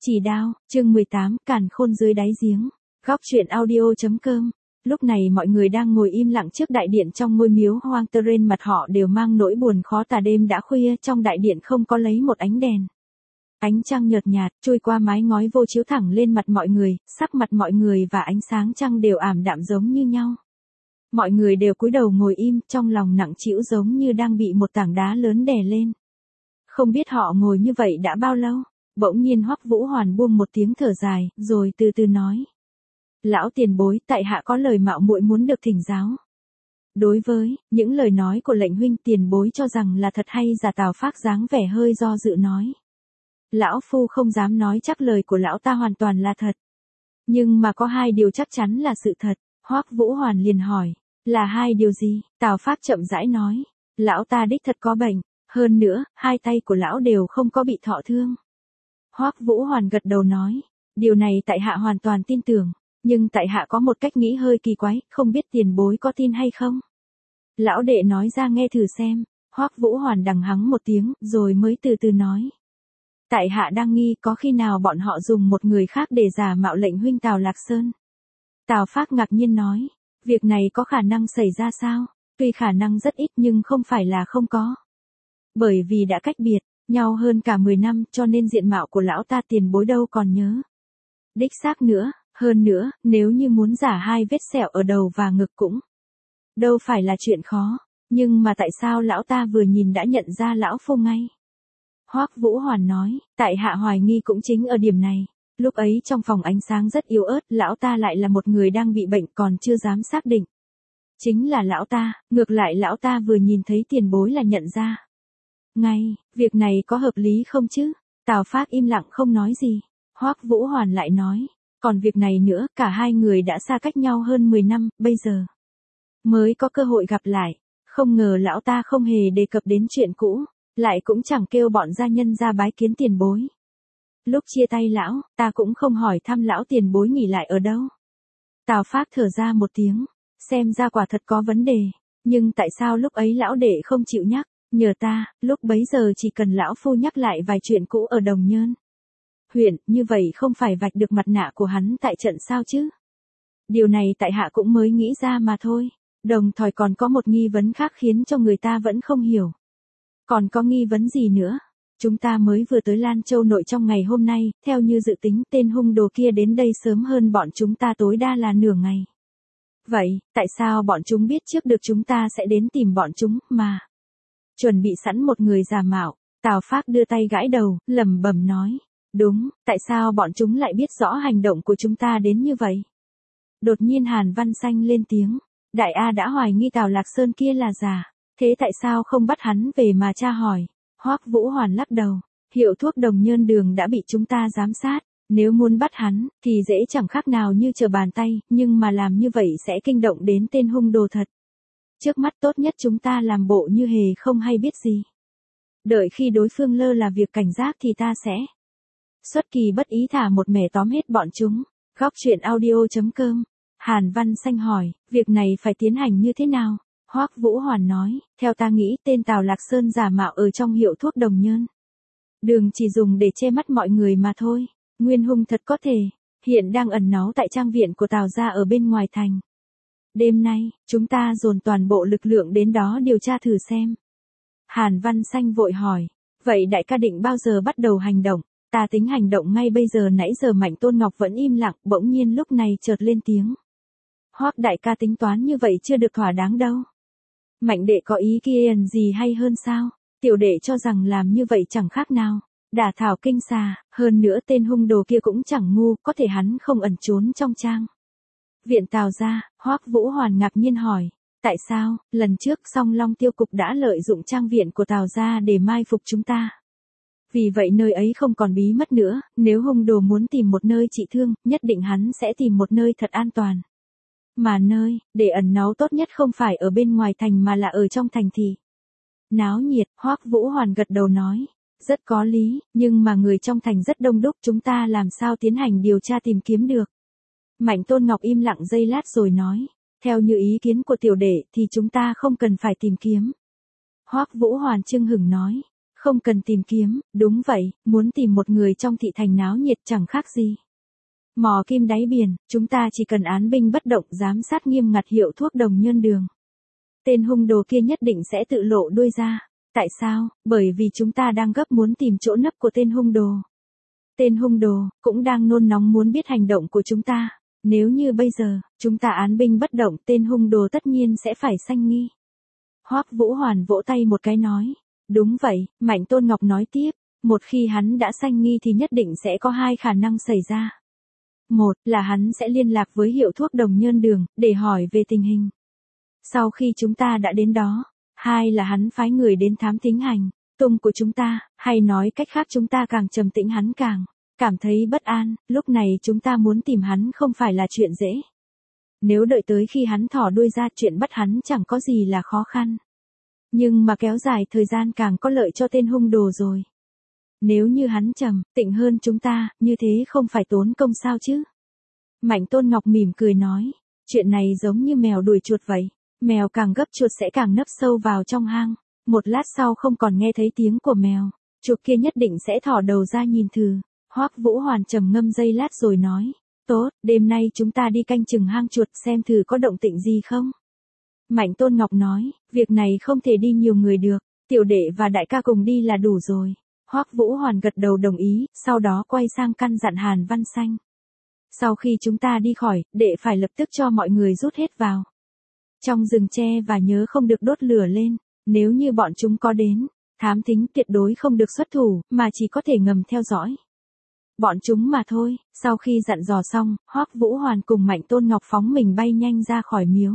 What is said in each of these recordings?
Chỉ đao, chương 18, càn khôn dưới đáy giếng. Góc truyện audio.com. Lúc này mọi người đang ngồi im lặng trước đại điện trong ngôi miếu hoang, trên mặt họ đều mang nỗi buồn khó tả. Đêm đã khuya, trong đại điện không có lấy một ánh đèn. Ánh trăng nhợt nhạt trôi qua mái ngói vô chiếu thẳng lên mặt mọi người, sắc mặt mọi người và ánh sáng trăng đều ảm đạm giống như nhau. Mọi người đều cúi đầu ngồi im, trong lòng nặng trĩu giống như đang bị một tảng đá lớn đè lên. Không biết họ ngồi như vậy đã bao lâu. Bỗng nhiên Hoắc Vũ Hoàn buông một tiếng thở dài, rồi từ từ nói: "Lão tiền bối, tại hạ có lời mạo muội muốn được thỉnh giáo." Đối với những lời nói của lệnh huynh, tiền bối cho rằng là thật hay giả? Tào Phác dáng vẻ hơi do dự nói: "Lão phu không dám nói chắc lời của lão ta hoàn toàn là thật. Nhưng mà có hai điều chắc chắn là sự thật." Hoắc Vũ Hoàn liền hỏi: "Là hai điều gì?" Tào Phác chậm rãi nói: "Lão ta đích thật có bệnh, hơn nữa, hai tay của lão đều không có bị thọ thương." Hoắc Vũ Hoàn gật đầu nói: "Điều này tại hạ hoàn toàn tin tưởng, nhưng tại hạ có một cách nghĩ hơi kỳ quái, không biết tiền bối có tin hay không?" "Lão đệ nói ra nghe thử xem." Hoắc Vũ Hoàn đằng hắng một tiếng, rồi mới từ từ nói: "Tại hạ đang nghi có khi nào bọn họ dùng một người khác để giả mạo lệnh huynh Tào Lạc Sơn." Tào Phác ngạc nhiên nói: "Việc này có khả năng xảy ra sao?" "Tuy khả năng rất ít nhưng không phải là không có. Bởi vì đã cách biệt nhau hơn cả 10 năm, cho nên diện mạo của lão ta tiền bối đâu còn nhớ." "Đích xác nữa, hơn nữa, nếu như muốn giả hai vết sẹo ở đầu và ngực cũng đâu phải là chuyện khó, nhưng mà tại sao lão ta vừa nhìn đã nhận ra lão phu ngay?" Hoắc Vũ Hoàn nói: "Tại hạ hoài nghi cũng chính ở điểm này. Lúc ấy trong phòng ánh sáng rất yếu ớt, lão ta lại là một người đang bị bệnh, còn chưa dám xác định chính là lão ta, ngược lại lão ta vừa nhìn thấy tiền bối là nhận ra ngay. Việc này có hợp lý không chứ?" Tào Phác im lặng không nói gì. Hoắc Vũ Hoàn lại nói: "Còn việc này nữa, cả hai người đã xa cách nhau hơn 10 năm, bây giờ mới có cơ hội gặp lại. Không ngờ lão ta không hề đề cập đến chuyện cũ, lại cũng chẳng kêu bọn gia nhân ra bái kiến tiền bối. Lúc chia tay lão, ta cũng không hỏi thăm lão tiền bối nghỉ lại ở đâu." Tào Phác thở ra một tiếng, xem ra quả thật có vấn đề, nhưng tại sao lúc ấy lão đệ không chịu nhắc nhờ ta, lúc bấy giờ chỉ cần lão phu nhắc lại vài chuyện cũ ở Đồng Nhơn huyện, như vậy không phải vạch được mặt nạ của hắn tại trận sao chứ? Điều này tại hạ cũng mới nghĩ ra mà thôi. Đồng thời còn có một nghi vấn khác khiến cho người ta vẫn không hiểu." "Còn có nghi vấn gì nữa?" "Chúng ta mới vừa tới Lan Châu nội trong ngày hôm nay, theo như dự tính tên hung đồ kia đến đây sớm hơn bọn chúng ta tối đa là nửa ngày. Vậy, tại sao bọn chúng biết trước được chúng ta sẽ đến tìm bọn chúng, mà chuẩn bị sẵn một người giả mạo?" Tào Phác đưa tay gãi đầu, lẩm bẩm nói: "Đúng, tại sao bọn chúng lại biết rõ hành động của chúng ta đến như vậy?" Đột nhiên Hàn Văn Xanh lên tiếng: "Đại A đã hoài nghi Tào Lạc Sơn kia là giả, thế tại sao không bắt hắn về mà tra hỏi?" Hoắc Vũ Hoàn lắc đầu: "Hiệu thuốc Đồng Nhơn đường đã bị chúng ta giám sát, nếu muốn bắt hắn, thì dễ chẳng khác nào như trở bàn tay, nhưng mà làm như vậy sẽ kinh động đến tên hung đồ thật. Trước mắt tốt nhất chúng ta làm bộ như hề không hay biết gì. Đợi khi đối phương lơ là việc cảnh giác thì ta sẽ xuất kỳ bất ý thả một mẻ tóm hết bọn chúng." Góc truyện audio.com. Hàn Văn Xanh hỏi: "Việc này phải tiến hành như thế nào?" Hoắc Vũ Hoàn nói: "Theo ta nghĩ tên Tào Lạc Sơn giả mạo ở trong hiệu thuốc Đồng Nhơn đường chỉ dùng để che mắt mọi người mà thôi. Nguyên hung thật có thể hiện đang ẩn náu tại trang viện của Tào gia ở bên ngoài thành. Đêm nay, chúng ta dồn toàn bộ lực lượng đến đó điều tra thử xem." Hàn Văn Xanh vội hỏi: "Vậy đại ca định bao giờ bắt đầu hành động?" "Ta tính hành động ngay bây giờ." Nãy giờ Mạnh Tôn Ngọc vẫn im lặng, bỗng nhiên lúc này chợt lên tiếng: "Hoắc đại ca tính toán như vậy chưa được thỏa đáng đâu. Mạnh đệ có ý kiến gì hay hơn sao?" "Tiểu đệ cho rằng làm như vậy chẳng khác nào đả thảo kinh xà, hơn nữa tên hung đồ kia cũng chẳng ngu, có thể hắn không ẩn trốn trong trang viện Tào gia." Hoắc Vũ Hoàn ngạc nhiên hỏi: "Tại sao? Lần trước Song Long tiêu cục đã lợi dụng trang viện của Tào gia để mai phục chúng ta. Vì vậy nơi ấy không còn bí mật nữa, nếu hung đồ muốn tìm một nơi trị thương, nhất định hắn sẽ tìm một nơi thật an toàn. Mà nơi để ẩn náu tốt nhất không phải ở bên ngoài thành mà là ở trong thành thị náo nhiệt." Hoắc Vũ Hoàn gật đầu nói: "Rất có lý, nhưng mà người trong thành rất đông đúc, chúng ta làm sao tiến hành điều tra tìm kiếm được?" Mạnh Tôn Ngọc im lặng giây lát rồi nói: "Theo như ý kiến của tiểu đệ thì chúng ta không cần phải tìm kiếm." Hoắc Vũ Hoàn chưng hửng nói: Không cần tìm kiếm, đúng vậy, muốn tìm một người trong thị thành náo nhiệt chẳng khác gì. Mò kim đáy biển, chúng ta chỉ cần án binh bất động giám sát nghiêm ngặt hiệu thuốc đồng nhơn đường. Tên hung đồ kia nhất định sẽ tự lộ đuôi ra. Tại sao? Bởi vì chúng ta đang gấp muốn tìm chỗ nấp của tên hung đồ. Tên hung đồ cũng đang nôn nóng muốn biết hành động của chúng ta. Nếu như bây giờ, chúng ta án binh bất động, tên hung đồ tất nhiên sẽ phải sanh nghi. Hoắc Vũ Hoàn vỗ tay một cái nói. Đúng vậy, Mạnh Tôn Ngọc nói tiếp. Một khi hắn đã sanh nghi thì nhất định sẽ có hai khả năng xảy ra. Một là hắn sẽ liên lạc với hiệu thuốc đồng nhơn đường, để hỏi về tình hình. Sau khi chúng ta đã đến đó. Hai là hắn phái người đến thám thính hành tung của chúng ta, hay nói cách khác chúng ta càng trầm tĩnh hắn càng cảm thấy bất an, lúc này chúng ta muốn tìm hắn không phải là chuyện dễ. Nếu đợi tới khi hắn thỏ đuôi ra, chuyện bắt hắn chẳng có gì là khó khăn. Nhưng mà kéo dài thời gian càng có lợi cho tên hung đồ rồi. Nếu như hắn trầm tĩnh hơn chúng ta, như thế không phải tốn công sao chứ? Mạnh Tôn Ngọc mỉm cười nói, chuyện này giống như mèo đuổi chuột vậy. Mèo càng gấp chuột sẽ càng nấp sâu vào trong hang. Một lát sau không còn nghe thấy tiếng của mèo, chuột kia nhất định sẽ thò đầu ra nhìn thử. Hoắc Vũ Hoàn trầm ngâm giây lát rồi nói, tốt, đêm nay chúng ta đi canh chừng hang chuột xem thử có động tĩnh gì không. Mạnh Tôn Ngọc nói, việc này không thể đi nhiều người được, tiểu đệ và đại ca cùng đi là đủ rồi. Hoắc Vũ Hoàn gật đầu đồng ý, sau đó quay sang căn dặn Hàn Văn Xanh. Sau khi chúng ta đi khỏi, đệ phải lập tức cho mọi người rút hết vào trong rừng tre và nhớ không được đốt lửa lên. Nếu như bọn chúng có đến, thám thính tuyệt đối không được xuất thủ, mà chỉ có thể ngầm theo dõi bọn chúng mà thôi. Sau khi dặn dò xong, Hoắc Vũ Hoàn cùng Mạnh Tôn Ngọc phóng mình bay nhanh ra khỏi miếu.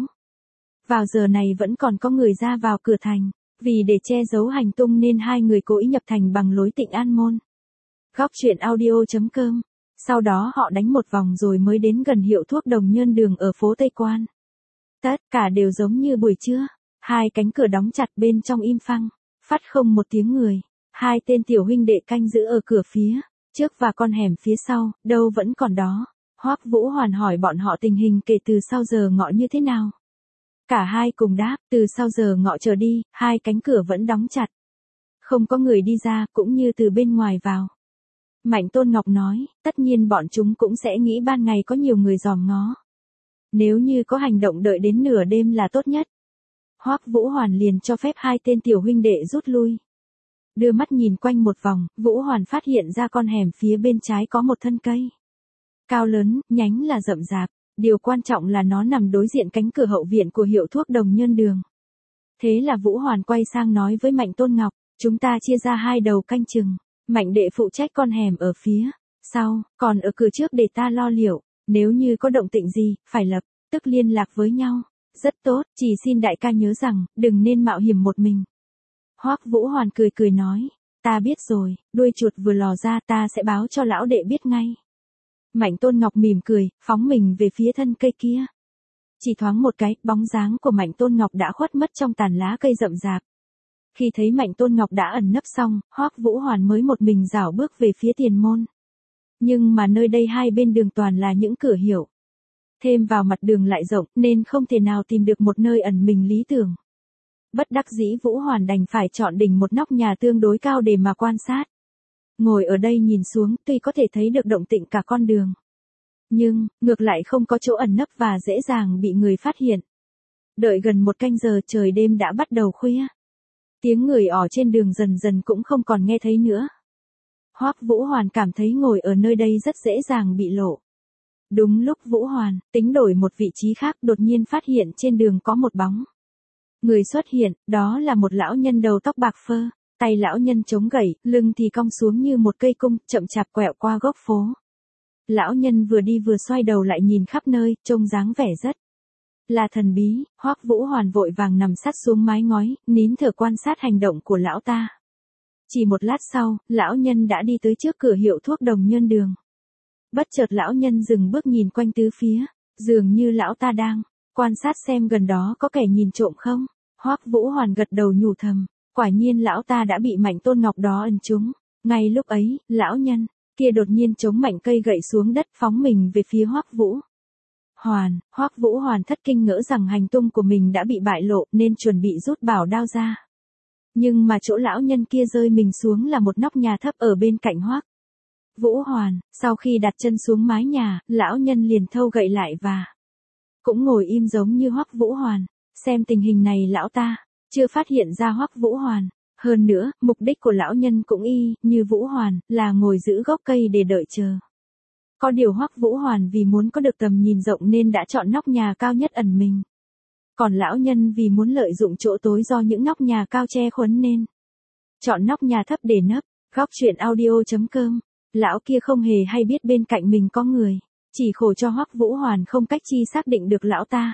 Vào giờ này vẫn còn có người ra vào cửa thành, vì để che giấu hành tung nên hai người cố ý nhập thành bằng lối Tịnh An Môn. Góc truyện audio.com. Sau đó họ đánh một vòng rồi mới đến gần hiệu thuốc đồng nhơn đường ở phố Tây Quan. Tất cả đều giống như buổi trưa, hai cánh cửa đóng chặt, bên trong im phăng, phát không một tiếng người. Hai tên tiểu huynh đệ canh giữ ở cửa phía trước và con hẻm phía sau, đâu vẫn còn đó. Hoắc Vũ Hoàn hỏi bọn họ tình hình kể từ sau giờ ngọ như thế nào. Cả hai cùng đáp, từ sau giờ ngọ trở đi, hai cánh cửa vẫn đóng chặt. Không có người đi ra, cũng như từ bên ngoài vào. Mạnh Tôn Ngọc nói, tất nhiên bọn chúng cũng sẽ nghĩ ban ngày có nhiều người dòm ngó. Nếu như có hành động đợi đến nửa đêm là tốt nhất. Hoắc Vũ Hoàn liền cho phép hai tên tiểu huynh đệ rút lui. Đưa mắt nhìn quanh một vòng, Vũ Hoàn phát hiện ra con hẻm phía bên trái có một thân cây. Cao lớn, nhánh là rậm rạp, điều quan trọng là nó nằm đối diện cánh cửa hậu viện của hiệu thuốc đồng nhơn đường. Thế là Vũ Hoàn quay sang nói với Mạnh Tôn Ngọc, chúng ta chia ra hai đầu canh chừng. Mạnh đệ phụ trách con hẻm ở phía sau, còn ở cửa trước để ta lo liệu. Nếu như có động tĩnh gì, phải lập tức liên lạc với nhau. Rất tốt, chỉ xin đại ca nhớ rằng, đừng nên mạo hiểm một mình. Hoắc Vũ Hoàn cười cười nói, ta biết rồi, đuôi chuột vừa lò ra ta sẽ báo cho lão đệ biết ngay. Mạnh Tôn Ngọc mỉm cười, phóng mình về phía thân cây kia. Chỉ thoáng một cái, bóng dáng của Mạnh Tôn Ngọc đã khuất mất trong tàn lá cây rậm rạp. Khi thấy Mạnh Tôn Ngọc đã ẩn nấp xong, Hoắc Vũ Hoàn mới một mình rảo bước về phía tiền môn. Nhưng mà nơi đây hai bên đường toàn là những cửa hiệu. Thêm vào mặt đường lại rộng nên không thể nào tìm được một nơi ẩn mình lý tưởng. Bất đắc dĩ Vũ Hoàn đành phải chọn đỉnh một nóc nhà tương đối cao để mà quan sát. Ngồi ở đây nhìn xuống tuy có thể thấy được động tĩnh cả con đường. Nhưng, ngược lại không có chỗ ẩn nấp và dễ dàng bị người phát hiện. Đợi gần một canh giờ trời đêm đã bắt đầu khuya. Tiếng người ỏ trên đường dần dần cũng không còn nghe thấy nữa. Hoắc Vũ Hoàn cảm thấy ngồi ở nơi đây rất dễ dàng bị lộ. Đúng lúc Vũ Hoàn tính đổi một vị trí khác, đột nhiên phát hiện trên đường có một bóng người xuất hiện, đó là một lão nhân đầu tóc bạc phơ, tay lão nhân chống gậy, lưng thì cong xuống như một cây cung, chậm chạp quẹo qua góc phố. Lão nhân vừa đi vừa xoay đầu lại nhìn khắp nơi, trông dáng vẻ rất là thần bí. Hoắc Vũ Hoàn vội vàng nằm sát xuống mái ngói, nín thở quan sát hành động của lão ta. Chỉ một lát sau, lão nhân đã đi tới trước cửa hiệu thuốc đồng nhơn đường. Bất chợt lão nhân dừng bước nhìn quanh tứ phía, dường như lão ta đang quan sát xem gần đó có kẻ nhìn trộm không. Hoắc Vũ Hoàn gật đầu nhủ thầm, quả nhiên lão ta đã bị Mạnh Tôn Ngọc đó ẩn trúng. Ngay lúc ấy, lão nhân kia đột nhiên chống mảnh cây gậy xuống đất, phóng mình về phía Hoắc Vũ Hoàn. Hoắc Vũ Hoàn thất kinh ngỡ rằng hành tung của mình đã bị bại lộ nên chuẩn bị rút bảo đao ra. Nhưng mà chỗ lão nhân kia rơi mình xuống là một nóc nhà thấp ở bên cạnh Hoắc Vũ Hoàn, sau khi đặt chân xuống mái nhà, lão nhân liền thâu gậy lại và cũng ngồi im giống như Hoắc Vũ Hoàn. Xem tình hình này lão ta chưa phát hiện ra Hoắc Vũ Hoàn. Hơn nữa, mục đích của lão nhân cũng y như Vũ Hoàn, là ngồi giữ gốc cây để đợi chờ. Có điều Hoắc Vũ Hoàn vì muốn có được tầm nhìn rộng nên đã chọn nóc nhà cao nhất ẩn mình. Còn lão nhân vì muốn lợi dụng chỗ tối do những nóc nhà cao che khuất nên chọn nóc nhà thấp để nấp. Góc truyện audio.com. Lão kia không hề hay biết bên cạnh mình có người, chỉ khổ cho Hoắc Vũ Hoàn không cách chi xác định được lão ta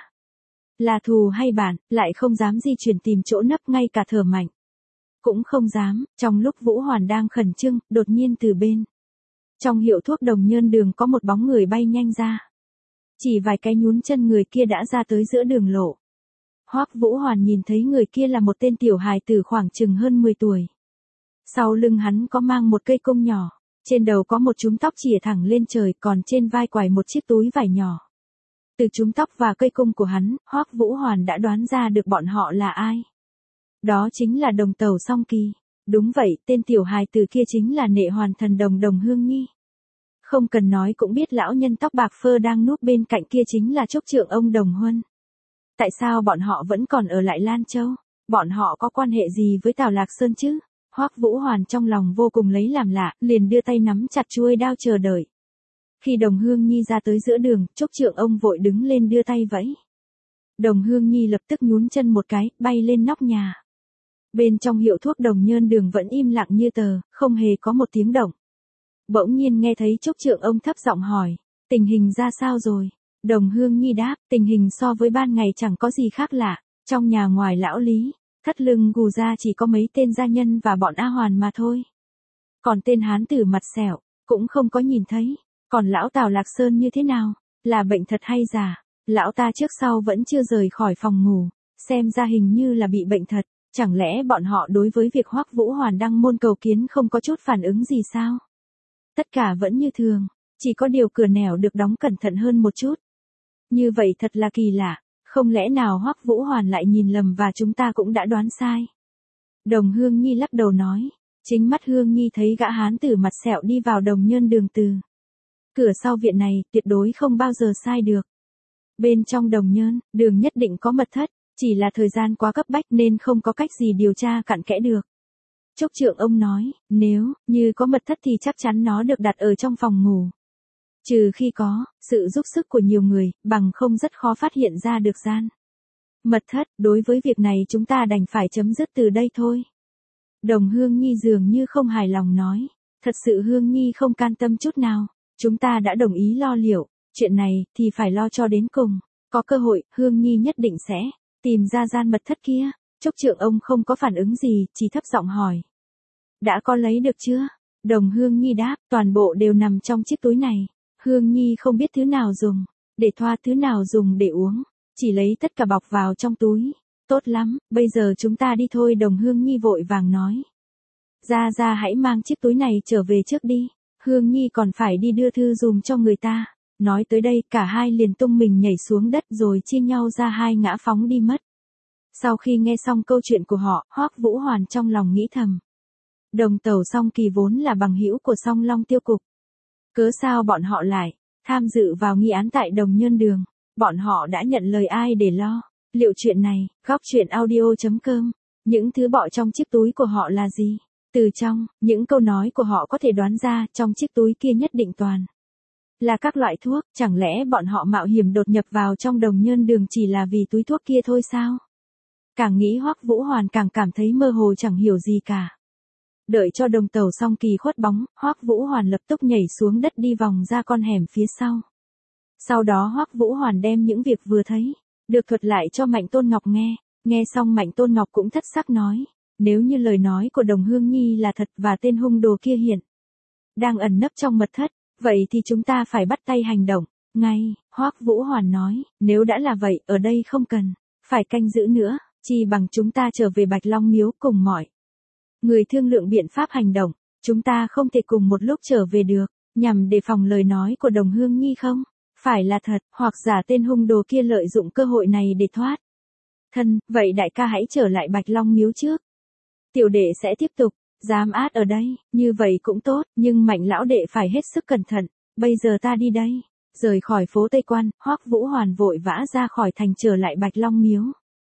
là thù hay bạn, lại không dám di chuyển tìm chỗ nấp, ngay cả thở mạnh cũng không dám. Trong lúc Vũ Hoàn đang khẩn trương, đột nhiên từ bên trong hiệu thuốc Đồng Nhơn Đường có một bóng người bay nhanh ra. Chỉ vài cái nhún chân người kia đã ra tới giữa đường lộ. Hoắc Vũ Hoàn nhìn thấy người kia là một tên tiểu hài tử khoảng chừng hơn 10 tuổi. Sau lưng hắn có mang một cây cung nhỏ, trên đầu có một chúm tóc chìa thẳng lên trời, còn trên vai quải một chiếc túi vải nhỏ. Từ chúm tóc và cây cung của hắn, Hoắc Vũ Hoàn đã đoán ra được bọn họ là ai. Đó chính là Đồng Tẩu Song Kỳ. Đúng vậy, tên tiểu hài tử kia chính là Nệ Hoàn Thần Đồng Đồng Hương Nhi. Không cần nói cũng biết lão nhân tóc bạc phơ đang núp bên cạnh kia chính là Trúc Trượng ông Đồng Huân. Tại sao bọn họ vẫn còn ở lại Lan Châu? Bọn họ có quan hệ gì với Tào Lạc Sơn chứ? Hoắc Vũ Hoàn trong lòng vô cùng lấy làm lạ, liền đưa tay nắm chặt chuôi đao chờ đợi. Khi Đồng Hương Nhi ra tới giữa đường, Trúc Trượng ông vội đứng lên đưa tay vẫy. Đồng Hương Nhi lập tức nhún chân một cái, bay lên nóc nhà. Bên trong hiệu thuốc Đồng Nhơn Đường vẫn im lặng như tờ, không hề có một tiếng động. Bỗng nhiên nghe thấy Trúc Trượng ông thấp giọng hỏi, tình hình ra sao rồi? Đồng Hương Nhi đáp, tình hình so với ban ngày chẳng có gì khác lạ. Trong nhà ngoài lão Lý, thắt lưng gù ra chỉ có mấy tên gia nhân và bọn A Hoàn mà thôi. Còn tên hán tử mặt sẹo, cũng không có nhìn thấy. Còn lão Tào Lạc Sơn như thế nào? Là bệnh thật hay giả? Lão ta trước sau vẫn chưa rời khỏi phòng ngủ, xem ra hình như là bị bệnh thật. Chẳng lẽ bọn họ đối với việc Hoắc Vũ Hoàn đăng môn cầu kiến không có chút phản ứng gì sao? Tất cả vẫn như thường, chỉ có điều cửa nẻo được đóng cẩn thận hơn một chút. Như vậy thật là kỳ lạ, không lẽ nào Hoắc Vũ Hoàn lại nhìn lầm và chúng ta cũng đã đoán sai? Đồng Hương Nhi lắc đầu nói, chính mắt Hương Nhi thấy gã hán tử mặt sẹo đi vào Đồng Nhơn Đường từ cửa sau viện này, tuyệt đối không bao giờ sai được. Bên trong Đồng Nhơn Đường nhất định có mật thất, chỉ là thời gian quá cấp bách nên không có cách gì điều tra cặn kẽ được. Trúc Trượng ông nói, nếu như có mật thất thì chắc chắn nó được đặt ở trong phòng ngủ. Trừ khi có sự giúp sức của nhiều người, bằng không rất khó phát hiện ra được gian mật thất. Đối với việc này chúng ta đành phải chấm dứt từ đây thôi. Đồng Hương Nhi dường như không hài lòng nói, thật sự Hương Nhi không can tâm chút nào. Chúng ta đã đồng ý lo liệu, chuyện này thì phải lo cho đến cùng. Có cơ hội, Hương Nhi nhất định sẽ tìm ra gian mật thất kia. Trúc Trượng ông không có phản ứng gì, chỉ thấp giọng hỏi, đã có lấy được chưa? Đồng Hương Nhi đáp, toàn bộ đều nằm trong chiếc túi này. Hương Nhi không biết thứ nào dùng để thoa, thứ nào dùng để uống, chỉ lấy tất cả bọc vào trong túi. Tốt lắm, bây giờ chúng ta đi thôi. Đồng Hương Nhi vội vàng nói, ra hãy mang chiếc túi này trở về trước đi. Hương Nhi còn phải đi đưa thư dùm cho người ta. Nói tới đây, cả hai liền tung mình nhảy xuống đất rồi chia nhau ra hai ngã phóng đi mất. Sau khi nghe xong câu chuyện của họ, Hoắc Vũ Hoàn trong lòng nghĩ thầm, Đồng Tẩu Song Kỳ vốn là bằng hữu của Song Long Tiêu Cục. Cớ sao bọn họ lại tham dự vào nghi án tại Đồng Nhơn Đường? Bọn họ đã nhận lời ai để lo liệu chuyện này? Góc truyện audio.com. Những thứ bỏ trong chiếc túi của họ là gì? Từ trong những câu nói của họ có thể đoán ra, trong chiếc túi kia nhất định toàn là các loại thuốc. Chẳng lẽ bọn họ mạo hiểm đột nhập vào trong Đồng Nhơn Đường chỉ là vì túi thuốc kia thôi sao? Càng nghĩ Hoắc Vũ Hoàn càng cảm thấy mơ hồ chẳng hiểu gì cả. Đợi cho Đồng Tẩu Song Kỳ khuất bóng, Hoắc Vũ Hoàn lập tức nhảy xuống đất đi vòng ra con hẻm phía sau. Sau đó Hoắc Vũ Hoàn đem những việc vừa thấy được thuật lại cho Mạnh Tôn Ngọc nghe. Nghe xong Mạnh Tôn Ngọc cũng thất sắc nói, nếu như lời nói của Đồng Hương Nhi là thật và tên hung đồ kia hiện đang ẩn nấp trong mật thất, vậy thì chúng ta phải bắt tay hành động ngay. Hoắc Vũ Hoàn nói, nếu đã là vậy, ở đây không cần phải canh giữ nữa, chỉ bằng chúng ta trở về Bạch Long Miếu cùng mọi người thương lượng biện pháp hành động. Chúng ta không thể cùng một lúc trở về được, nhằm đề phòng lời nói của Đồng Hương Nhi không phải là thật, hoặc giả tên hung đồ kia lợi dụng cơ hội này để thoát thân. Vậy đại ca hãy trở lại Bạch Long Miếu trước. Tiểu đệ sẽ tiếp tục, dám át ở đây, như vậy cũng tốt, nhưng Mạnh lão đệ phải hết sức cẩn thận, bây giờ ta đi đây. Rời khỏi phố Tây Quan, Hoắc Vũ Hoàn vội vã ra khỏi thành trở lại Bạch Long Miếu.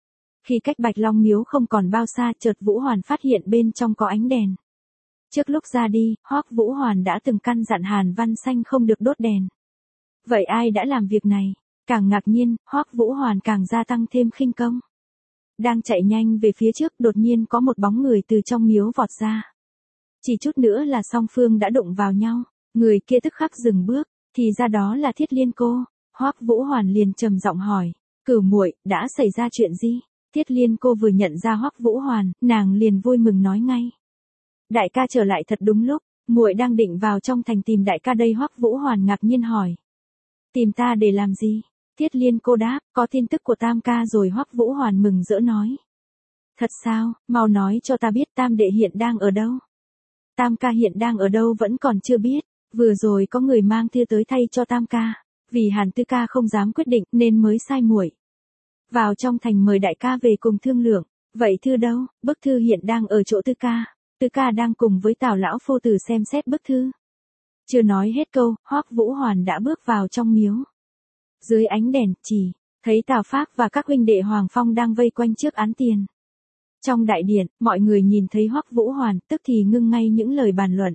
Khi cách Bạch Long Miếu không còn bao xa, chợt Vũ Hoàn phát hiện bên trong có ánh đèn. Trước lúc ra đi, Hoắc Vũ Hoàn đã từng căn dặn Hàn Văn Xanh không được đốt đèn. Vậy ai đã làm việc này? Càng ngạc nhiên, Hoắc Vũ Hoàn càng gia tăng thêm khinh công. Đang chạy nhanh về phía trước, đột nhiên có một bóng người từ trong miếu vọt ra. Chỉ chút nữa là song phương đã đụng vào nhau, người kia tức khắc dừng bước, thì ra đó là Thiết Liên cô. Hoắc Vũ Hoàn liền trầm giọng hỏi, Cửu muội, đã xảy ra chuyện gì? Thiết Liên cô vừa nhận ra Hoắc Vũ Hoàn, nàng liền vui mừng nói ngay. Đại ca trở lại thật đúng lúc, muội đang định vào trong thành tìm đại ca đây. Hoắc Vũ Hoàn ngạc nhiên hỏi. Tìm ta để làm gì? Thiết Liên cô đáp, có tin tức của Tam ca rồi. Hoắc Vũ Hoàn mừng rỡ nói. Thật sao, mau nói cho ta biết Tam đệ hiện đang ở đâu. Tam ca hiện đang ở đâu vẫn còn chưa biết, vừa rồi có người mang thư tới thay cho Tam ca, vì Hàn Tư ca không dám quyết định nên mới sai muội. Vào trong thành mời đại ca về cùng thương lượng, vậy thư đâu? Bức thư hiện đang ở chỗ Tư ca đang cùng với Tào lão phu tử xem xét bức thư. Chưa nói hết câu, Hoắc Vũ Hoàn đã bước vào trong miếu. Dưới ánh đèn, chỉ thấy Tào Phác và các huynh đệ Hoàng Phong đang vây quanh trước án tiền. Trong đại điện, mọi người nhìn thấy Hoắc Vũ Hoàn, tức thì ngưng ngay những lời bàn luận.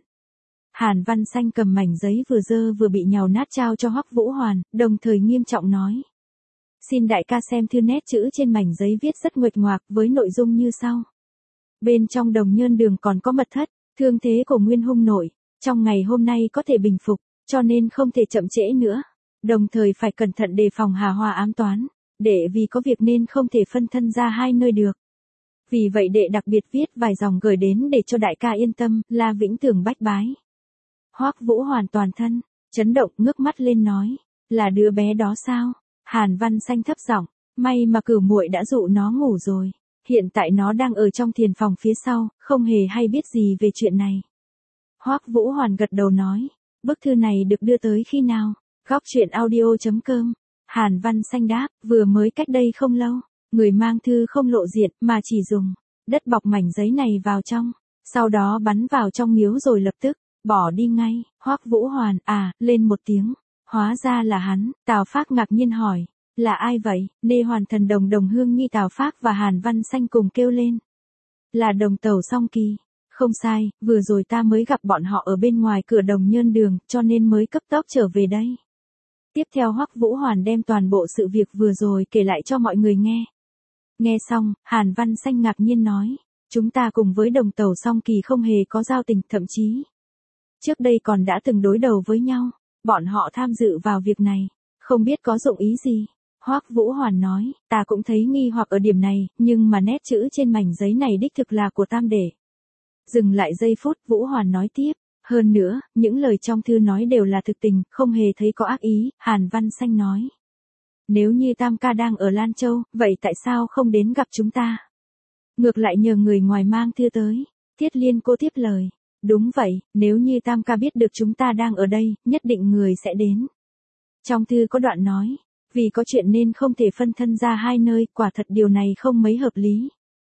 Hàn Văn Xanh cầm mảnh giấy vừa dơ vừa bị nhàu nát trao cho Hoắc Vũ Hoàn, đồng thời nghiêm trọng nói. Xin đại ca xem thư. Nét chữ trên mảnh giấy viết rất nguệch ngoạc với nội dung như sau. Bên trong Đồng Nhơn Đường còn có mật thất, thương thế của Nguyên Hung nội, trong ngày hôm nay có thể bình phục, cho nên không thể chậm trễ nữa. Đồng thời phải cẩn thận đề phòng hà hoa ám toán, để vì có việc nên không thể phân thân ra hai nơi được. Vì vậy đệ đặc biệt viết vài dòng gửi đến để cho đại ca yên tâm, La Vĩnh Tường bách bái. Hoắc Vũ Hoàn toàn thân chấn động, ngước mắt lên nói, là đứa bé đó sao? Hàn Văn Xanh thấp giọng, may mà Cửu muội đã dụ nó ngủ rồi, hiện tại nó đang ở trong thiền phòng phía sau, không hề hay biết gì về chuyện này. Hoắc Vũ Hoàn gật đầu nói, bức thư này được đưa tới khi nào? Góc truyện audio.com. Hàn Văn Xanh đáp, vừa mới cách đây không lâu. Người mang thư không lộ diện mà chỉ dùng đất bọc mảnh giấy này vào trong, sau đó bắn vào trong miếu rồi lập tức bỏ đi ngay. Hoắc Vũ Hoàn lên một tiếng, hóa ra là hắn. Tào Phác ngạc nhiên hỏi, là ai vậy? Nê Hoàn Thần Đồng Đồng Hương Nhi. Tào Phác và Hàn Văn Xanh cùng kêu lên, là Đồng Tẩu Song Kỳ. Không sai, vừa rồi ta mới gặp bọn họ ở bên ngoài cửa Đồng Nhơn Đường, cho nên mới cấp tốc trở về đây. Tiếp theo Hoắc Vũ Hoàn đem toàn bộ sự việc vừa rồi kể lại cho mọi người nghe. Nghe xong, Hàn Văn Xanh ngạc nhiên nói, chúng ta cùng với Đồng Tẩu Song Kỳ không hề có giao tình, thậm chí trước đây còn đã từng đối đầu với nhau. Bọn họ tham dự vào việc này, không biết có dụng ý gì. Hoắc Vũ Hoàn nói, ta cũng thấy nghi hoặc ở điểm này, nhưng mà nét chữ trên mảnh giấy này đích thực là của Tam đệ. Dừng lại giây phút, Vũ Hoàn nói tiếp, hơn nữa, những lời trong thư nói đều là thực tình, không hề thấy có ác ý. Hàn Văn Xanh nói, nếu như Tam ca đang ở Lan Châu, vậy tại sao không đến gặp chúng ta? Ngược lại nhờ người ngoài mang thư tới. Thiết Liên cô tiếp lời, đúng vậy, nếu như Tam ca biết được chúng ta đang ở đây, nhất định người sẽ đến. Trong thư có đoạn nói, vì có chuyện nên không thể phân thân ra hai nơi, quả thật điều này không mấy hợp lý.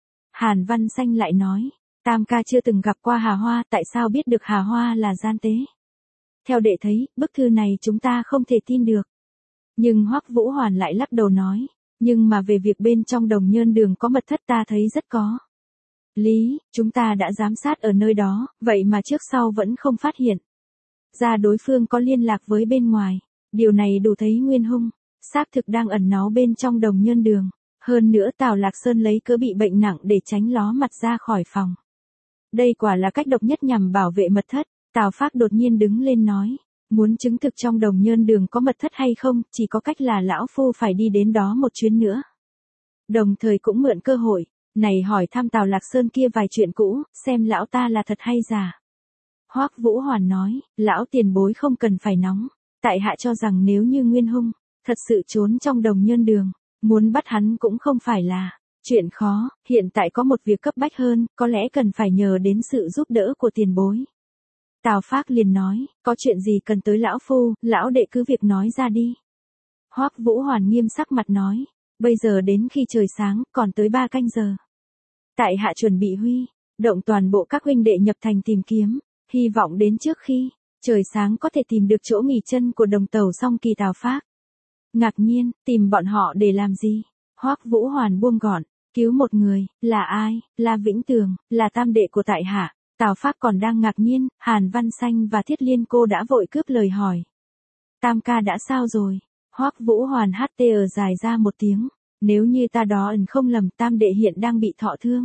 Hàn Văn Xanh lại nói, Tam ca chưa từng gặp qua Hà Hoa, tại sao biết được Hà Hoa là gian tế? Theo đệ thấy, bức thư này chúng ta không thể tin được. Nhưng Hoắc Vũ Hoàn lại lắc đầu nói, nhưng mà về việc bên trong Đồng Nhơn Đường có mật thất ta thấy rất có lý, chúng ta đã giám sát ở nơi đó, vậy mà trước sau vẫn không phát hiện ra đối phương có liên lạc với bên ngoài. Điều này đủ thấy Nguyên Hung xác thực đang ẩn náu bên trong Đồng Nhơn Đường. Hơn nữa Tào Lạc Sơn lấy cớ bị bệnh nặng để tránh ló mặt ra khỏi phòng. Đây quả là cách độc nhất nhằm bảo vệ mật thất. Tào Phác đột nhiên đứng lên nói, muốn chứng thực trong Đồng Nhơn Đường có mật thất hay không, chỉ có cách là lão phu phải đi đến đó một chuyến nữa. Đồng thời cũng mượn cơ hội này hỏi thăm Tào Lạc Sơn kia vài chuyện cũ, xem lão ta là thật hay giả. Hoắc Vũ Hoàn nói, lão tiền bối không cần phải nóng, tại hạ cho rằng nếu như Nguyên Hung thật sự trốn trong Đồng Nhơn Đường, muốn bắt hắn cũng không phải là chuyện khó. Hiện tại có một việc cấp bách hơn, có lẽ cần phải nhờ đến sự giúp đỡ của tiền bối. Tào Phác liền nói, có chuyện gì cần tới lão phu, lão đệ cứ việc nói ra đi. Hoắc Vũ Hoàn nghiêm sắc mặt nói, bây giờ đến khi trời sáng, còn tới 3 canh giờ. Tại hạ chuẩn bị huy động toàn bộ các huynh đệ nhập thành tìm kiếm, hy vọng đến trước khi trời sáng có thể tìm được chỗ nghỉ chân của đồng tàu Song Kỳ Tào Phác. Ngạc nhiên, tìm bọn họ để làm gì? Hoắc Vũ Hoàn buông gọn, cứu một người, là ai? Là Vĩnh Tường, là tam đệ của tại hạ. Tào Phác còn đang ngạc nhiên, Hàn Văn Xanh và Thiết Liên cô đã vội cướp lời hỏi. Tam ca đã sao rồi? Hoắc Vũ Hoàn HTR dài ra một tiếng, nếu như ta đó không lầm tam đệ hiện đang bị thọ thương.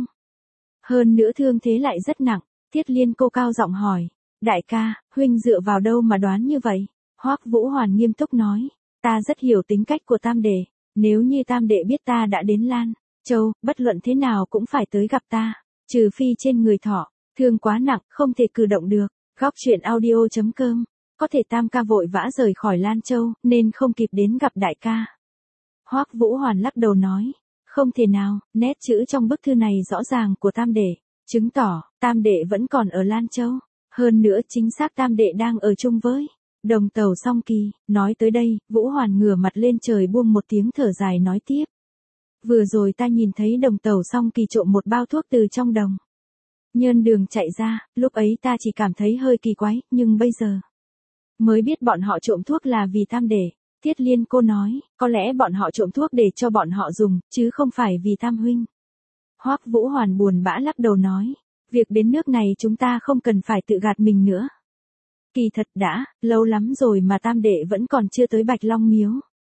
Hơn nữa thương thế lại rất nặng, Thiết Liên cô cao giọng hỏi. Đại ca, huynh dựa vào đâu mà đoán như vậy? Hoắc Vũ Hoàn nghiêm túc nói, ta rất hiểu tính cách của tam đệ, nếu như tam đệ biết ta đã đến Lan Châu, bất luận thế nào cũng phải tới gặp ta, trừ phi trên người thọ, thương quá nặng, không thể cử động được. Góc truyện audio.com, có thể tam ca vội vã rời khỏi Lan Châu, nên không kịp đến gặp đại ca. Hoắc Vũ Hoàn lắc đầu nói, không thể nào, nét chữ trong bức thư này rõ ràng của tam đệ, chứng tỏ, tam đệ vẫn còn ở Lan Châu. Hơn nữa chính xác tam đệ đang ở chung với đồng tàu Song Kỳ. Nói tới đây, Vũ Hoàn ngửa mặt lên trời buông một tiếng thở dài nói tiếp. Vừa rồi ta nhìn thấy đồng tàu Song Kỳ trộm một bao thuốc từ trong đồng Nhơn Đường chạy ra, lúc ấy ta chỉ cảm thấy hơi kỳ quái, nhưng bây giờ mới biết bọn họ trộm thuốc là vì tam đệ. Thiết Liên cô nói, có lẽ bọn họ trộm thuốc để cho bọn họ dùng, chứ không phải vì tam huynh. Hoắc Vũ Hoàn buồn bã lắc đầu nói, việc đến nước này chúng ta không cần phải tự gạt mình nữa. Kỳ thật đã, lâu lắm rồi mà tam đệ vẫn còn chưa tới Bạch Long Miếu.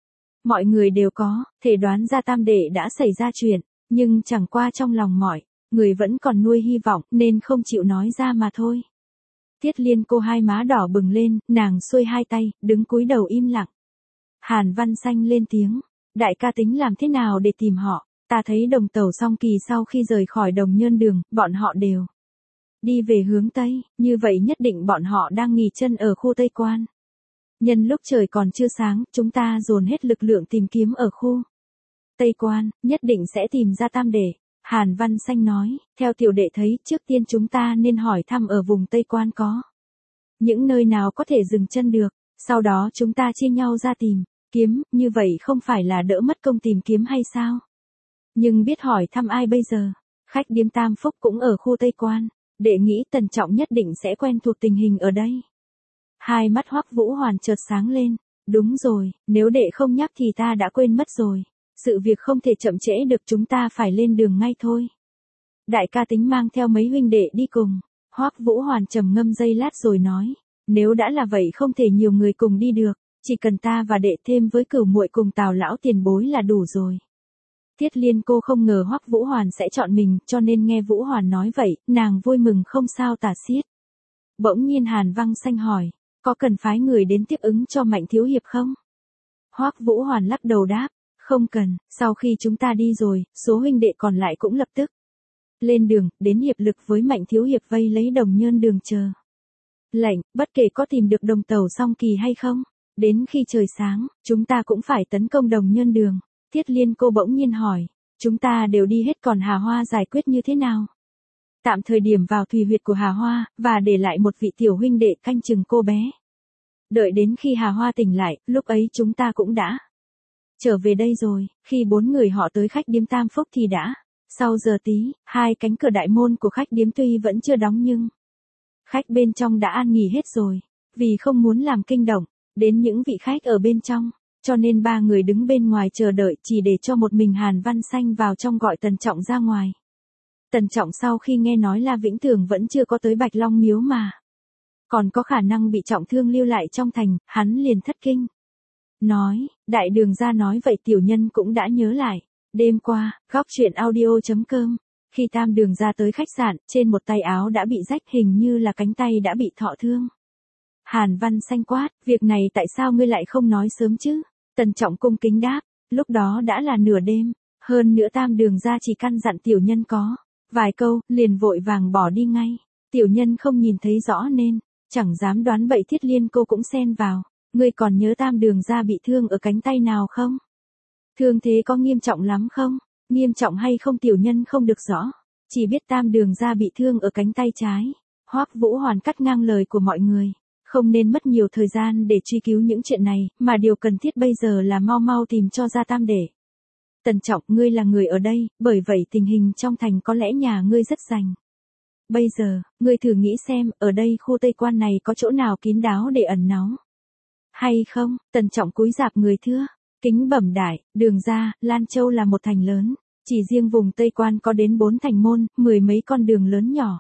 Mọi người đều có thể đoán ra tam đệ đã xảy ra chuyện, nhưng chẳng qua trong lòng mọi người vẫn còn nuôi hy vọng nên không chịu nói ra mà thôi. Thiết Liên cô hai má đỏ bừng lên, nàng xuôi hai tay, đứng cúi đầu im lặng. Hàn Văn Xanh lên tiếng, đại ca tính làm thế nào để tìm họ? Ta thấy đồng tàu Song Kỳ sau khi rời khỏi đồng Nhơn Đường, bọn họ đều đi về hướng Tây, như vậy nhất định bọn họ đang nghỉ chân ở khu Tây Quan. Nhân lúc trời còn chưa sáng, chúng ta dồn hết lực lượng tìm kiếm ở khu Tây Quan, nhất định sẽ tìm ra tam đệ. Hàn Văn Xanh nói, theo tiểu đệ thấy, trước tiên chúng ta nên hỏi thăm ở vùng Tây Quan có những nơi nào có thể dừng chân được, sau đó chúng ta chia nhau ra tìm kiếm, như vậy không phải là đỡ mất công tìm kiếm hay sao? Nhưng biết hỏi thăm ai bây giờ? Khách điếm Tam Phúc cũng ở khu Tây Quan, đệ nghĩ Tần Trọng nhất định sẽ quen thuộc tình hình ở đây. Hai mắt Hoắc Vũ Hoàn chợt sáng lên, đúng rồi, nếu đệ không nhắc thì ta đã quên mất rồi. Sự việc không thể chậm trễ được, chúng ta phải lên đường ngay thôi. Đại ca tính mang theo mấy huynh đệ đi cùng. Hoắc Vũ Hoàn trầm ngâm giây lát rồi nói, nếu đã là vậy không thể nhiều người cùng đi được, chỉ cần ta và đệ thêm với Cửu muội cùng Tào lão tiền bối là đủ rồi. Thiết Liên cô không ngờ Hoắc Vũ Hoàn sẽ chọn mình, cho nên nghe Vũ Hoàn nói vậy, nàng vui mừng không sao tả xiết. Bỗng nhiên Hàn Văn Xanh hỏi, có cần phái người đến tiếp ứng cho Mạnh thiếu hiệp không? Hoắc Vũ Hoàn lắc đầu đáp, không cần, sau khi chúng ta đi rồi, số huynh đệ còn lại cũng lập tức lên đường, đến hiệp lực với Mạnh thiếu hiệp vây lấy đồng Nhơn Đường chờ lệnh, bất kể có tìm được đồng tàu Song Kỳ hay không. Đến khi trời sáng, chúng ta cũng phải tấn công đồng Nhơn Đường. Thiết Liên cô bỗng nhiên hỏi, chúng ta đều đi hết còn Hà Hoa giải quyết như thế nào? Tạm thời điểm vào thùy huyệt của Hà Hoa, và để lại một vị tiểu huynh đệ canh chừng cô bé. Đợi đến khi Hà Hoa tỉnh lại, lúc ấy chúng ta cũng đã trở về đây rồi. Khi bốn người họ tới khách điếm Tam Phúc thì đã sau giờ tí, hai cánh cửa đại môn của khách điếm tuy vẫn chưa đóng nhưng khách bên trong đã an nghỉ hết rồi, vì không muốn làm kinh động đến những vị khách ở bên trong, cho nên ba người đứng bên ngoài chờ đợi, chỉ để cho một mình Hàn Văn Xanh vào trong gọi Tần Trọng ra ngoài. Tần Trọng sau khi nghe nói là Vĩnh Tường vẫn chưa có tới Bạch Long Miếu mà còn có khả năng bị trọng thương lưu lại trong thành, hắn liền thất kinh. Nói, đại đường gia nói vậy tiểu nhân cũng đã nhớ lại. Đêm qua, góc truyện audio.com, khi Tam Đường ra tới khách sạn, trên một tay áo đã bị rách, hình như là cánh tay đã bị thọ thương. Hàn Văn Xanh quát, việc này tại sao ngươi lại không nói sớm chứ? Tần Trọng cung kính đáp, lúc đó đã là nửa đêm, hơn nữa Tam Đường ra chỉ căn dặn tiểu nhân có vài câu, liền vội vàng bỏ đi ngay. Tiểu nhân không nhìn thấy rõ nên chẳng dám đoán bậy. Thiết Liên cô cũng xen vào, ngươi còn nhớ Tam Đường ra bị thương ở cánh tay nào không? Thương thế có nghiêm trọng lắm không? Nghiêm trọng hay không tiểu nhân không được rõ, chỉ biết Tam Đường ra bị thương ở cánh tay trái. Hoắc Vũ Hoàn cắt ngang lời của mọi người, không nên mất nhiều thời gian để truy cứu những chuyện này, mà điều cần thiết bây giờ là mau mau tìm cho ra tam đệ. Tần Trọng, ngươi là người ở đây, bởi vậy tình hình trong thành có lẽ nhà ngươi rất rành Bây giờ, ngươi thử nghĩ xem, ở đây khu Tây Quan này có chỗ nào kín đáo để ẩn náu? Hay không? Tần Trọng cúi rạp người thưa. Kính bẩm đại, đường ra, Lan Châu là một thành lớn. Chỉ riêng vùng Tây Quan có đến 4 thành môn, 10 mấy con đường lớn nhỏ.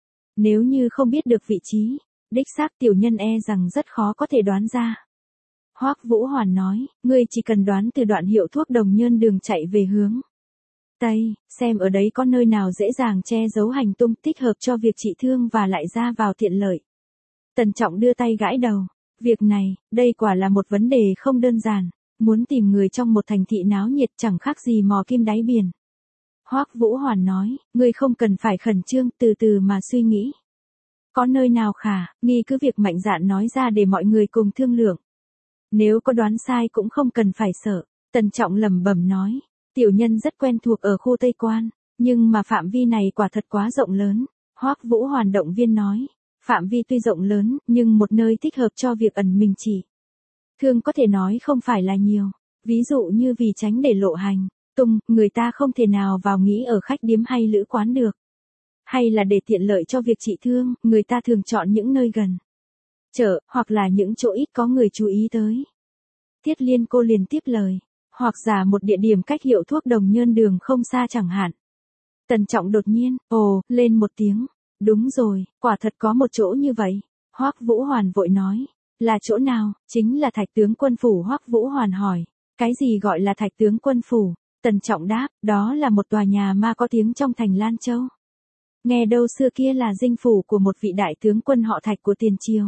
Nếu như không biết được vị trí, đích xác tiểu nhân e rằng rất khó có thể đoán ra. Hoắc Vũ Hoàn nói, ngươi chỉ cần đoán từ đoạn hiệu thuốc Đồng Nhơn đường chạy về hướng Tây, xem ở đấy có nơi nào dễ dàng che giấu hành tung thích hợp cho việc trị thương và lại ra vào tiện lợi. Tần Trọng đưa tay gãi đầu, việc này, đây quả là một vấn đề không đơn giản, muốn tìm người trong một thành thị náo nhiệt chẳng khác gì mò kim đáy biển. Hoắc Vũ Hoàn nói, ngươi không cần phải khẩn trương, từ từ mà suy nghĩ. Có nơi nào khả nghi cứ việc mạnh dạn nói ra để mọi người cùng thương lượng. Nếu có đoán sai cũng không cần phải sợ, Tần Trọng lẩm bẩm nói, tiểu nhân rất quen thuộc ở khu Tây Quan, nhưng mà phạm vi này quả thật quá rộng lớn. Hoắc Vũ Hoàn động viên nói, phạm vi tuy rộng lớn, nhưng một nơi thích hợp cho việc ẩn mình chỉ thương có thể nói không phải là nhiều. Ví dụ như vì tránh để lộ hành tung, người ta không thể nào vào nghỉ ở khách điếm hay lữ quán được. Hay là để tiện lợi cho việc trị thương, người ta thường chọn những nơi gần chợ, hoặc là những chỗ ít có người chú ý tới. Thiết Liên cô liền tiếp lời, hoặc giả một địa điểm cách hiệu thuốc Đồng Nhơn đường không xa chẳng hạn. Tần Trọng đột nhiên, lên một tiếng. Đúng rồi, quả thật có một chỗ như vậy. Hoắc Vũ Hoàn vội nói, là chỗ nào? Chính là Thạch Tướng Quân Phủ. Hoắc Vũ Hoàn hỏi, cái gì gọi là Thạch Tướng Quân Phủ? Tần Trọng đáp, đó là một tòa nhà ma có tiếng trong thành Lan Châu. Nghe đâu xưa kia là dinh phủ của một vị đại tướng quân họ Thạch của tiền triều.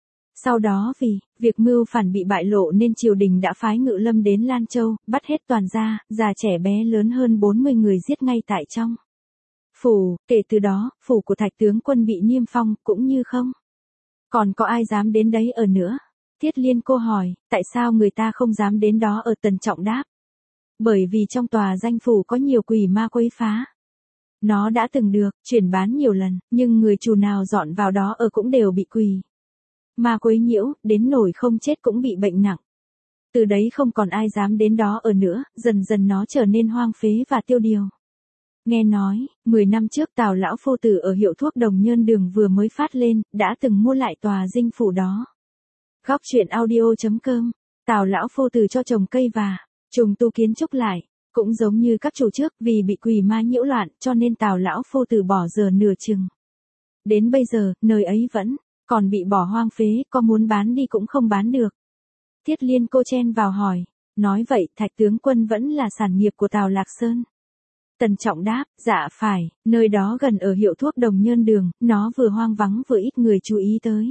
Sau đó vì việc mưu phản bị bại lộ nên triều đình đã phái ngự lâm đến Lan Châu, bắt hết toàn gia, già trẻ bé lớn hơn 40 người giết ngay tại trong phủ. Kể từ đó, phủ của Thạch tướng quân bị niêm phong, cũng như không còn có ai dám đến đấy ở nữa. Thiết Liên cô hỏi, tại sao người ta không dám đến đó ở? Tần Trọng đáp, bởi vì trong tòa danh phủ có nhiều quỷ ma quấy phá. Nó đã từng được chuyển bán nhiều lần, nhưng người chủ nào dọn vào đó ở cũng đều bị quỷ ma quấy nhiễu, đến nổi không chết cũng bị bệnh nặng. Từ đấy không còn ai dám đến đó ở nữa, dần dần nó trở nên hoang phế và tiêu điều. Nghe nói, 10 năm trước Tào lão phu tử ở hiệu thuốc Đồng Nhơn đường vừa mới phát lên, đã từng mua lại tòa dinh phủ đó. Góc truyện audio.com, Tào lão phu tử cho trồng cây và trùng tu kiến trúc lại, cũng giống như các chủ trước, vì bị quỷ ma nhiễu loạn, cho nên Tào lão phu tử bỏ giờ nửa chừng. Đến bây giờ, nơi ấy vẫn còn bị bỏ hoang phế, có muốn bán đi cũng không bán được. Thiết Liên cô chen vào hỏi, nói vậy Thạch tướng quân vẫn là sản nghiệp của Tào Lạc Sơn? Tần Trọng đáp, dạ phải, nơi đó gần ở hiệu thuốc Đồng Nhơn đường, nó vừa hoang vắng vừa ít người chú ý tới.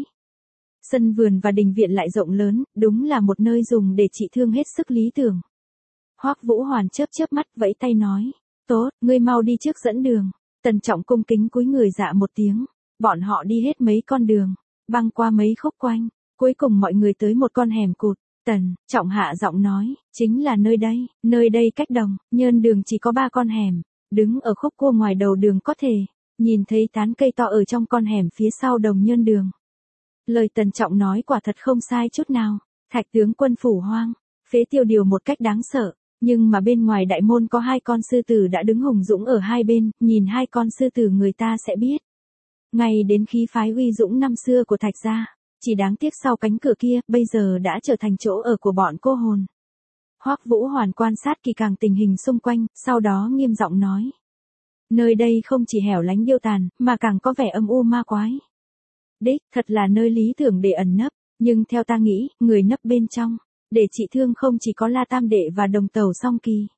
Sân vườn và đình viện lại rộng lớn, đúng là một nơi dùng để trị thương hết sức lý tưởng. Hoắc Vũ Hoàn chớp chớp mắt vẫy tay nói, tốt, ngươi mau đi trước dẫn đường. Tần Trọng cung kính cúi người dạ một tiếng, bọn họ đi hết mấy con đường, băng qua mấy khúc quanh, cuối cùng mọi người tới một con hẻm cụt. Tần Trọng hạ giọng nói, chính là nơi đây cách Đồng Nhơn đường chỉ có 3 con hẻm, đứng ở khúc cua ngoài đầu đường có thể nhìn thấy tán cây to ở trong con hẻm phía sau Đồng Nhơn đường. Lời Tần Trọng nói quả thật không sai chút nào. Thạch tướng quân phủ hoang phế tiêu điều một cách đáng sợ, nhưng mà bên ngoài đại môn có 2 con sư tử đã đứng hùng dũng ở hai bên, nhìn 2 con sư tử người ta sẽ biết ngay đến khí phái uy dũng năm xưa của Thạch gia. Chỉ đáng tiếc sau cánh cửa kia, bây giờ đã trở thành chỗ ở của bọn cô hồn. Hoắc Vũ Hoàn quan sát kỳ càng tình hình xung quanh, sau đó nghiêm giọng nói, nơi đây không chỉ hẻo lánh điêu tàn, mà càng có vẻ âm u ma quái. Đích, thật là nơi lý tưởng để ẩn nấp, nhưng theo ta nghĩ, người nấp bên trong để trị thương không chỉ có La Tam Đệ và Đồng Tẩu Song Kỳ.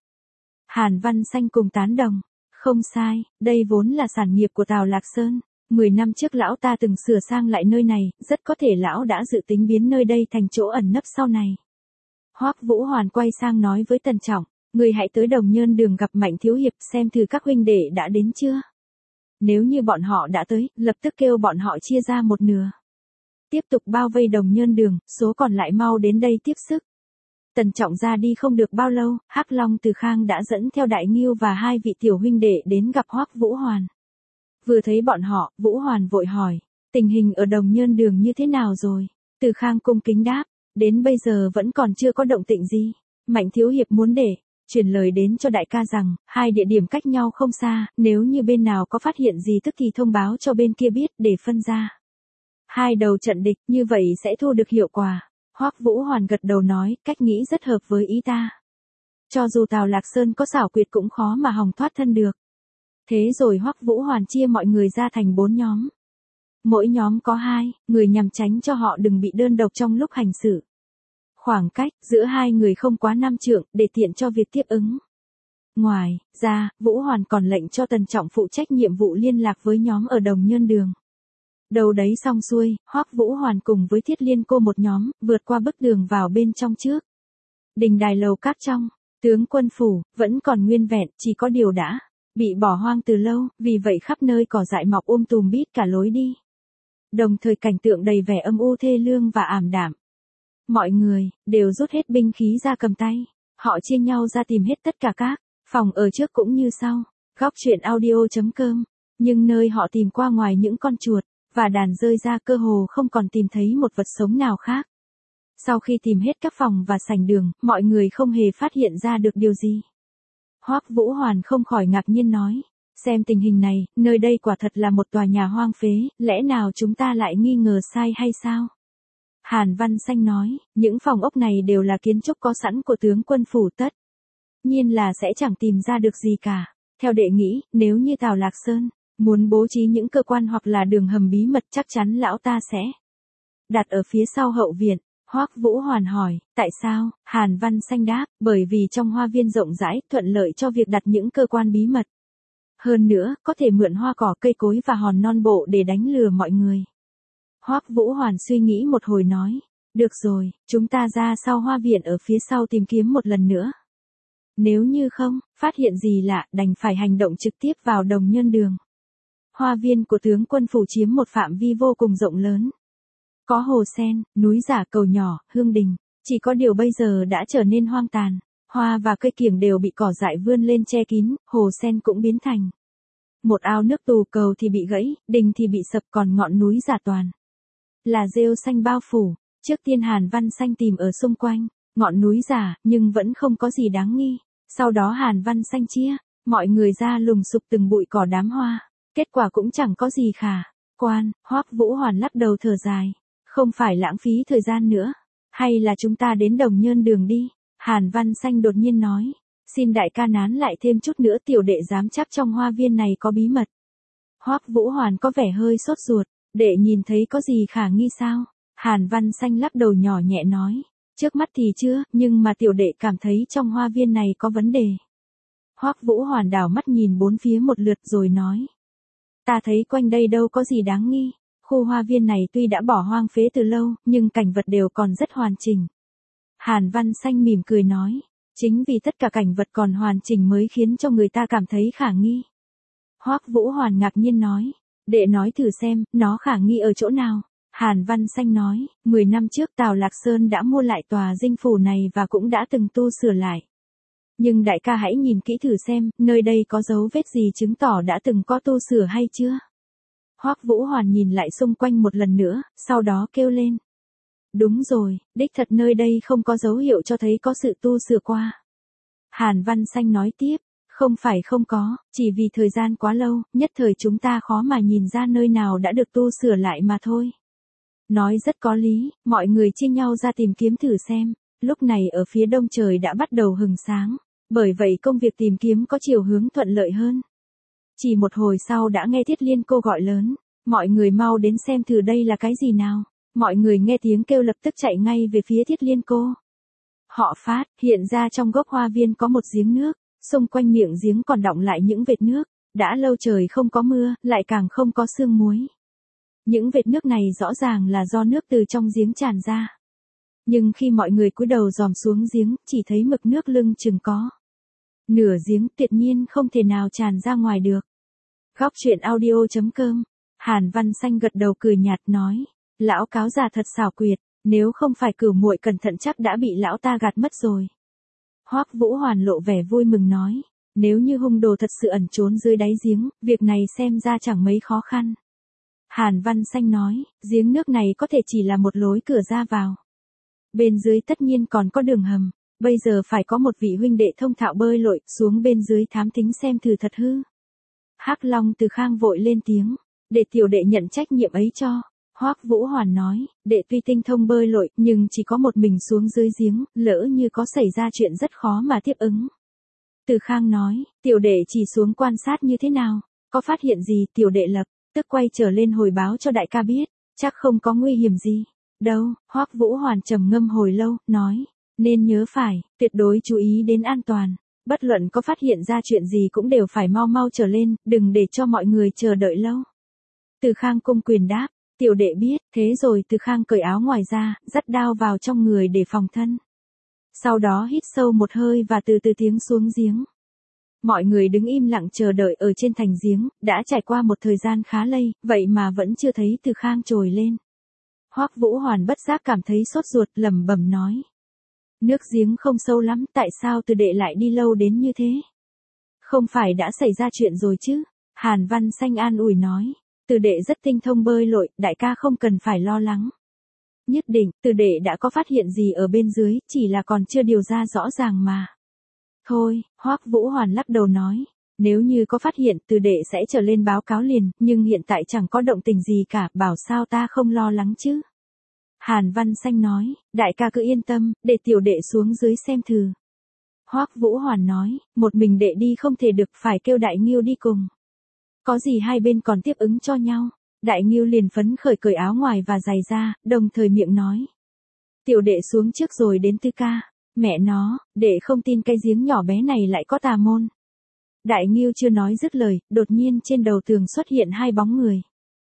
Hàn Văn Xanh cùng tán đồng, không sai, đây vốn là sản nghiệp của Tào Lạc Sơn. 10 năm trước lão ta từng sửa sang lại nơi này, rất có thể lão đã dự tính biến nơi đây thành chỗ ẩn nấp sau này. Hoắc Vũ Hoàn quay sang nói với Tần Trọng, người hãy tới Đồng Nhơn đường gặp Mạnh thiếu hiệp xem thử các huynh đệ đã đến chưa. Nếu như bọn họ đã tới, lập tức kêu bọn họ chia ra một nửa. Tiếp tục bao vây Đồng Nhơn đường, số còn lại mau đến đây tiếp sức. Tần Trọng ra đi không được bao lâu, Hắc Long Từ Khang đã dẫn theo Đại Ngưu và 2 vị tiểu huynh đệ đến gặp Hoắc Vũ Hoàn. Vừa thấy bọn họ, Vũ Hoàn vội hỏi, tình hình ở Đồng Nhơn đường như thế nào rồi? Từ Khang cung kính đáp, đến bây giờ vẫn còn chưa có động tĩnh gì. Mạnh thiếu hiệp muốn để truyền lời đến cho đại ca rằng, hai địa điểm cách nhau không xa, nếu như bên nào có phát hiện gì tức thì thông báo cho bên kia biết để phân ra hai đầu trận địch, như vậy sẽ thu được hiệu quả. Hoắc Vũ Hoàn gật đầu nói, cách nghĩ rất hợp với ý ta. Cho dù Tào Lạc Sơn có xảo quyệt cũng khó mà hòng thoát thân được. Thế rồi Hoắc Vũ Hoàn chia mọi người ra thành 4 nhóm. Mỗi nhóm có 2 người nhằm tránh cho họ đừng bị đơn độc trong lúc hành xử. Khoảng cách giữa hai người không quá 5 trượng để tiện cho việc tiếp ứng. Ngoài ra, Vũ Hoàn còn lệnh cho Tần Trọng phụ trách nhiệm vụ liên lạc với nhóm ở Đồng Nhơn Đường. Đầu đấy xong xuôi, Hoắc Vũ Hoàn cùng với Thiết Liên Cô một nhóm, vượt qua bức tường vào bên trong trước. Đình đài lầu các trong, tướng quân phủ, vẫn còn nguyên vẹn, chỉ có điều đã bị bỏ hoang từ lâu, vì vậy khắp nơi cỏ dại mọc tùm bít cả lối đi. Đồng thời cảnh tượng đầy vẻ âm u thê lương và ảm đạm. Mọi người đều rút hết binh khí ra cầm tay, họ chia nhau ra tìm hết tất cả các phòng ở trước cũng như sau. Góc truyện audio.com, nhưng nơi họ tìm qua ngoài những con chuột và đàn rơi ra cơ hồ không còn tìm thấy một vật sống nào khác. Sau khi tìm hết các phòng và sảnh đường, mọi người không hề phát hiện ra được điều gì. Hoắc Vũ Hoàn không khỏi ngạc nhiên nói, xem tình hình này, nơi đây quả thật là một tòa nhà hoang phế, lẽ nào chúng ta lại nghi ngờ sai hay sao? Hàn Văn Xanh nói, những phòng ốc này đều là kiến trúc có sẵn của tướng quân phủ tất nhiên là sẽ chẳng tìm ra được gì cả. Theo đệ nghĩ, nếu như Tào Lạc Sơn muốn bố trí những cơ quan hoặc là đường hầm bí mật chắc chắn lão ta sẽ đặt ở phía sau hậu viện. Hoắc Vũ Hoàn hỏi, tại sao? Hàn Văn Xanh đáp, bởi vì trong hoa viên rộng rãi, thuận lợi cho việc đặt những cơ quan bí mật. Hơn nữa, có thể mượn hoa cỏ cây cối và hòn non bộ để đánh lừa mọi người. Hoắc Vũ Hoàn suy nghĩ một hồi nói, được rồi, chúng ta ra sau hoa viện ở phía sau tìm kiếm một lần nữa. Nếu như không, phát hiện gì lạ, đành phải hành động trực tiếp vào Đồng Nhơn Đường. Hoa viên của tướng quân phủ chiếm một phạm vi vô cùng rộng lớn. Có hồ sen, núi giả, cầu nhỏ, hương đình, chỉ có điều bây giờ đã trở nên hoang tàn. Hoa và cây kiểng đều bị cỏ dại vươn lên che kín, hồ sen cũng biến thành một ao nước tù, cầu thì bị gãy, đình thì bị sập, còn ngọn núi giả toàn là rêu xanh bao phủ. Trước tiên Hàn Văn Xanh tìm ở xung quanh ngọn núi giả, nhưng vẫn không có gì đáng nghi. Sau đó Hàn Văn Xanh chia mọi người ra lùng sục từng bụi cỏ đám hoa, kết quả cũng chẳng có gì khả quan. Hoắc Vũ Hoàn lắc đầu thở dài, không phải lãng phí thời gian nữa, hay là chúng ta đến Đồng Nhơn Đường đi? Hàn Văn Xanh đột nhiên nói, xin đại ca nán lại thêm chút nữa, tiểu đệ dám chắc trong hoa viên này có bí mật. Hoắc Vũ Hoàn có vẻ hơi sốt ruột, đệ nhìn thấy có gì khả nghi sao? Hàn Văn Xanh lắc đầu nhỏ nhẹ nói, trước mắt thì chưa, nhưng mà tiểu đệ cảm thấy trong hoa viên này có vấn đề. Hoắc Vũ Hoàn đảo mắt nhìn bốn phía một lượt rồi nói, ta thấy quanh đây đâu có gì đáng nghi. Khu hoa viên này tuy đã bỏ hoang phế từ lâu, nhưng cảnh vật đều còn rất hoàn chỉnh. Hàn Văn Xanh mỉm cười nói, chính vì tất cả cảnh vật còn hoàn chỉnh mới khiến cho người ta cảm thấy khả nghi. Hoắc Vũ Hoàn ngạc nhiên nói, đệ nói thử xem, nó khả nghi ở chỗ nào? Hàn Văn Xanh nói, 10 năm trước Tào Lạc Sơn đã mua lại tòa dinh phủ này và cũng đã từng tu sửa lại. Nhưng đại ca hãy nhìn kỹ thử xem, nơi đây có dấu vết gì chứng tỏ đã từng có tu sửa hay chưa? Hoắc Vũ Hoàn nhìn lại xung quanh một lần nữa, sau đó kêu lên. Đúng rồi, đích thật nơi đây không có dấu hiệu cho thấy có sự tu sửa qua. Hàn Văn Xanh nói tiếp, không phải không có, chỉ vì thời gian quá lâu, nhất thời chúng ta khó mà nhìn ra nơi nào đã được tu sửa lại mà thôi. Nói rất có lý, mọi người chia nhau ra tìm kiếm thử xem. Lúc này ở phía đông trời đã bắt đầu hừng sáng, bởi vậy công việc tìm kiếm có chiều hướng thuận lợi hơn. Chỉ một hồi sau đã nghe Thiết Liên Cô gọi lớn, mọi người mau đến xem thử đây là cái gì nào. Mọi người nghe tiếng kêu lập tức chạy ngay về phía Thiết Liên Cô. Họ phát hiện ra trong gốc hoa viên có một giếng nước, xung quanh miệng giếng còn đọng lại những vệt nước, đã lâu trời không có mưa, lại càng không có sương muối. Những vệt nước này rõ ràng là do nước từ trong giếng tràn ra. Nhưng khi mọi người cúi đầu dòm xuống giếng, chỉ thấy mực nước lưng chừng có nửa giếng, tuyệt nhiên không thể nào tràn ra ngoài được. Góc truyện audio.com, Hàn Văn Xanh gật đầu cười nhạt nói, lão cáo già thật xảo quyệt, nếu không phải Cửu muội cẩn thận chắc đã bị lão ta gạt mất rồi. Hoắc Vũ Hoàn lộ vẻ vui mừng nói, nếu như hung đồ thật sự ẩn trốn dưới đáy giếng, việc này xem ra chẳng mấy khó khăn. Hàn Văn Xanh nói, giếng nước này có thể chỉ là một lối cửa ra vào. Bên dưới tất nhiên còn có đường hầm, Bây giờ phải có một vị huynh đệ thông thạo bơi lội, xuống bên dưới thám thính xem thử thật hư. Hắc Long Từ Khang vội lên tiếng, để tiểu đệ nhận trách nhiệm ấy cho. Hoắc Vũ Hoàn nói, đệ tuy tinh thông bơi lội, nhưng chỉ có một mình xuống dưới giếng, lỡ như có xảy ra chuyện rất khó mà tiếp ứng. Từ Khang nói, tiểu đệ chỉ xuống quan sát như thế nào, có phát hiện gì tiểu đệ lập tức quay trở lên hồi báo cho đại ca biết, chắc không có nguy hiểm gì. Đâu, Hoắc Vũ Hoàn trầm ngâm hồi lâu, nói, nên nhớ phải, tuyệt đối chú ý đến an toàn, bất luận có phát hiện ra chuyện gì cũng đều phải mau mau trở lên, đừng để cho mọi người chờ đợi lâu. Từ Khang cung quyền đáp, tiểu đệ biết, thế rồi Từ Khang cởi áo ngoài ra, dắt đao vào trong người để phòng thân. Sau đó hít sâu một hơi và từ từ tiến xuống giếng. Mọi người đứng im lặng chờ đợi ở trên thành giếng, đã trải qua một thời gian khá lây, vậy mà vẫn chưa thấy Từ Khang trồi lên. Hoắc Vũ Hoàn bất giác cảm thấy sốt ruột, lẩm bẩm nói. Nước giếng không sâu lắm, tại sao Từ đệ lại đi lâu đến như thế? Không phải đã xảy ra chuyện rồi chứ? Hàn Văn Xanh an ủi nói. Từ đệ rất tinh thông bơi lội, đại ca không cần phải lo lắng. Nhất định, Từ đệ đã có phát hiện gì ở bên dưới, chỉ là còn chưa điều ra rõ ràng mà. Thôi, Hoắc Vũ Hoàn lắc đầu nói, nếu như có phát hiện Từ đệ sẽ trở lên báo cáo liền, nhưng hiện tại chẳng có động tình gì cả, bảo sao ta không lo lắng chứ. Hàn Văn Xanh nói, đại ca cứ yên tâm, để tiểu đệ xuống dưới xem thử. Hoắc Vũ Hoàn nói, một mình đệ đi không thể được, phải kêu Đại Ngưu đi cùng. Có gì hai bên còn tiếp ứng cho nhau. Đại Ngưu liền phấn khởi cởi áo ngoài và giày ra, đồng thời miệng nói. Tiểu đệ xuống trước rồi đến Tư ca. Mẹ nó, đệ không tin cái giếng nhỏ bé này lại có tà môn. Đại Ngưu chưa nói dứt lời, đột nhiên trên đầu tường xuất hiện hai bóng người.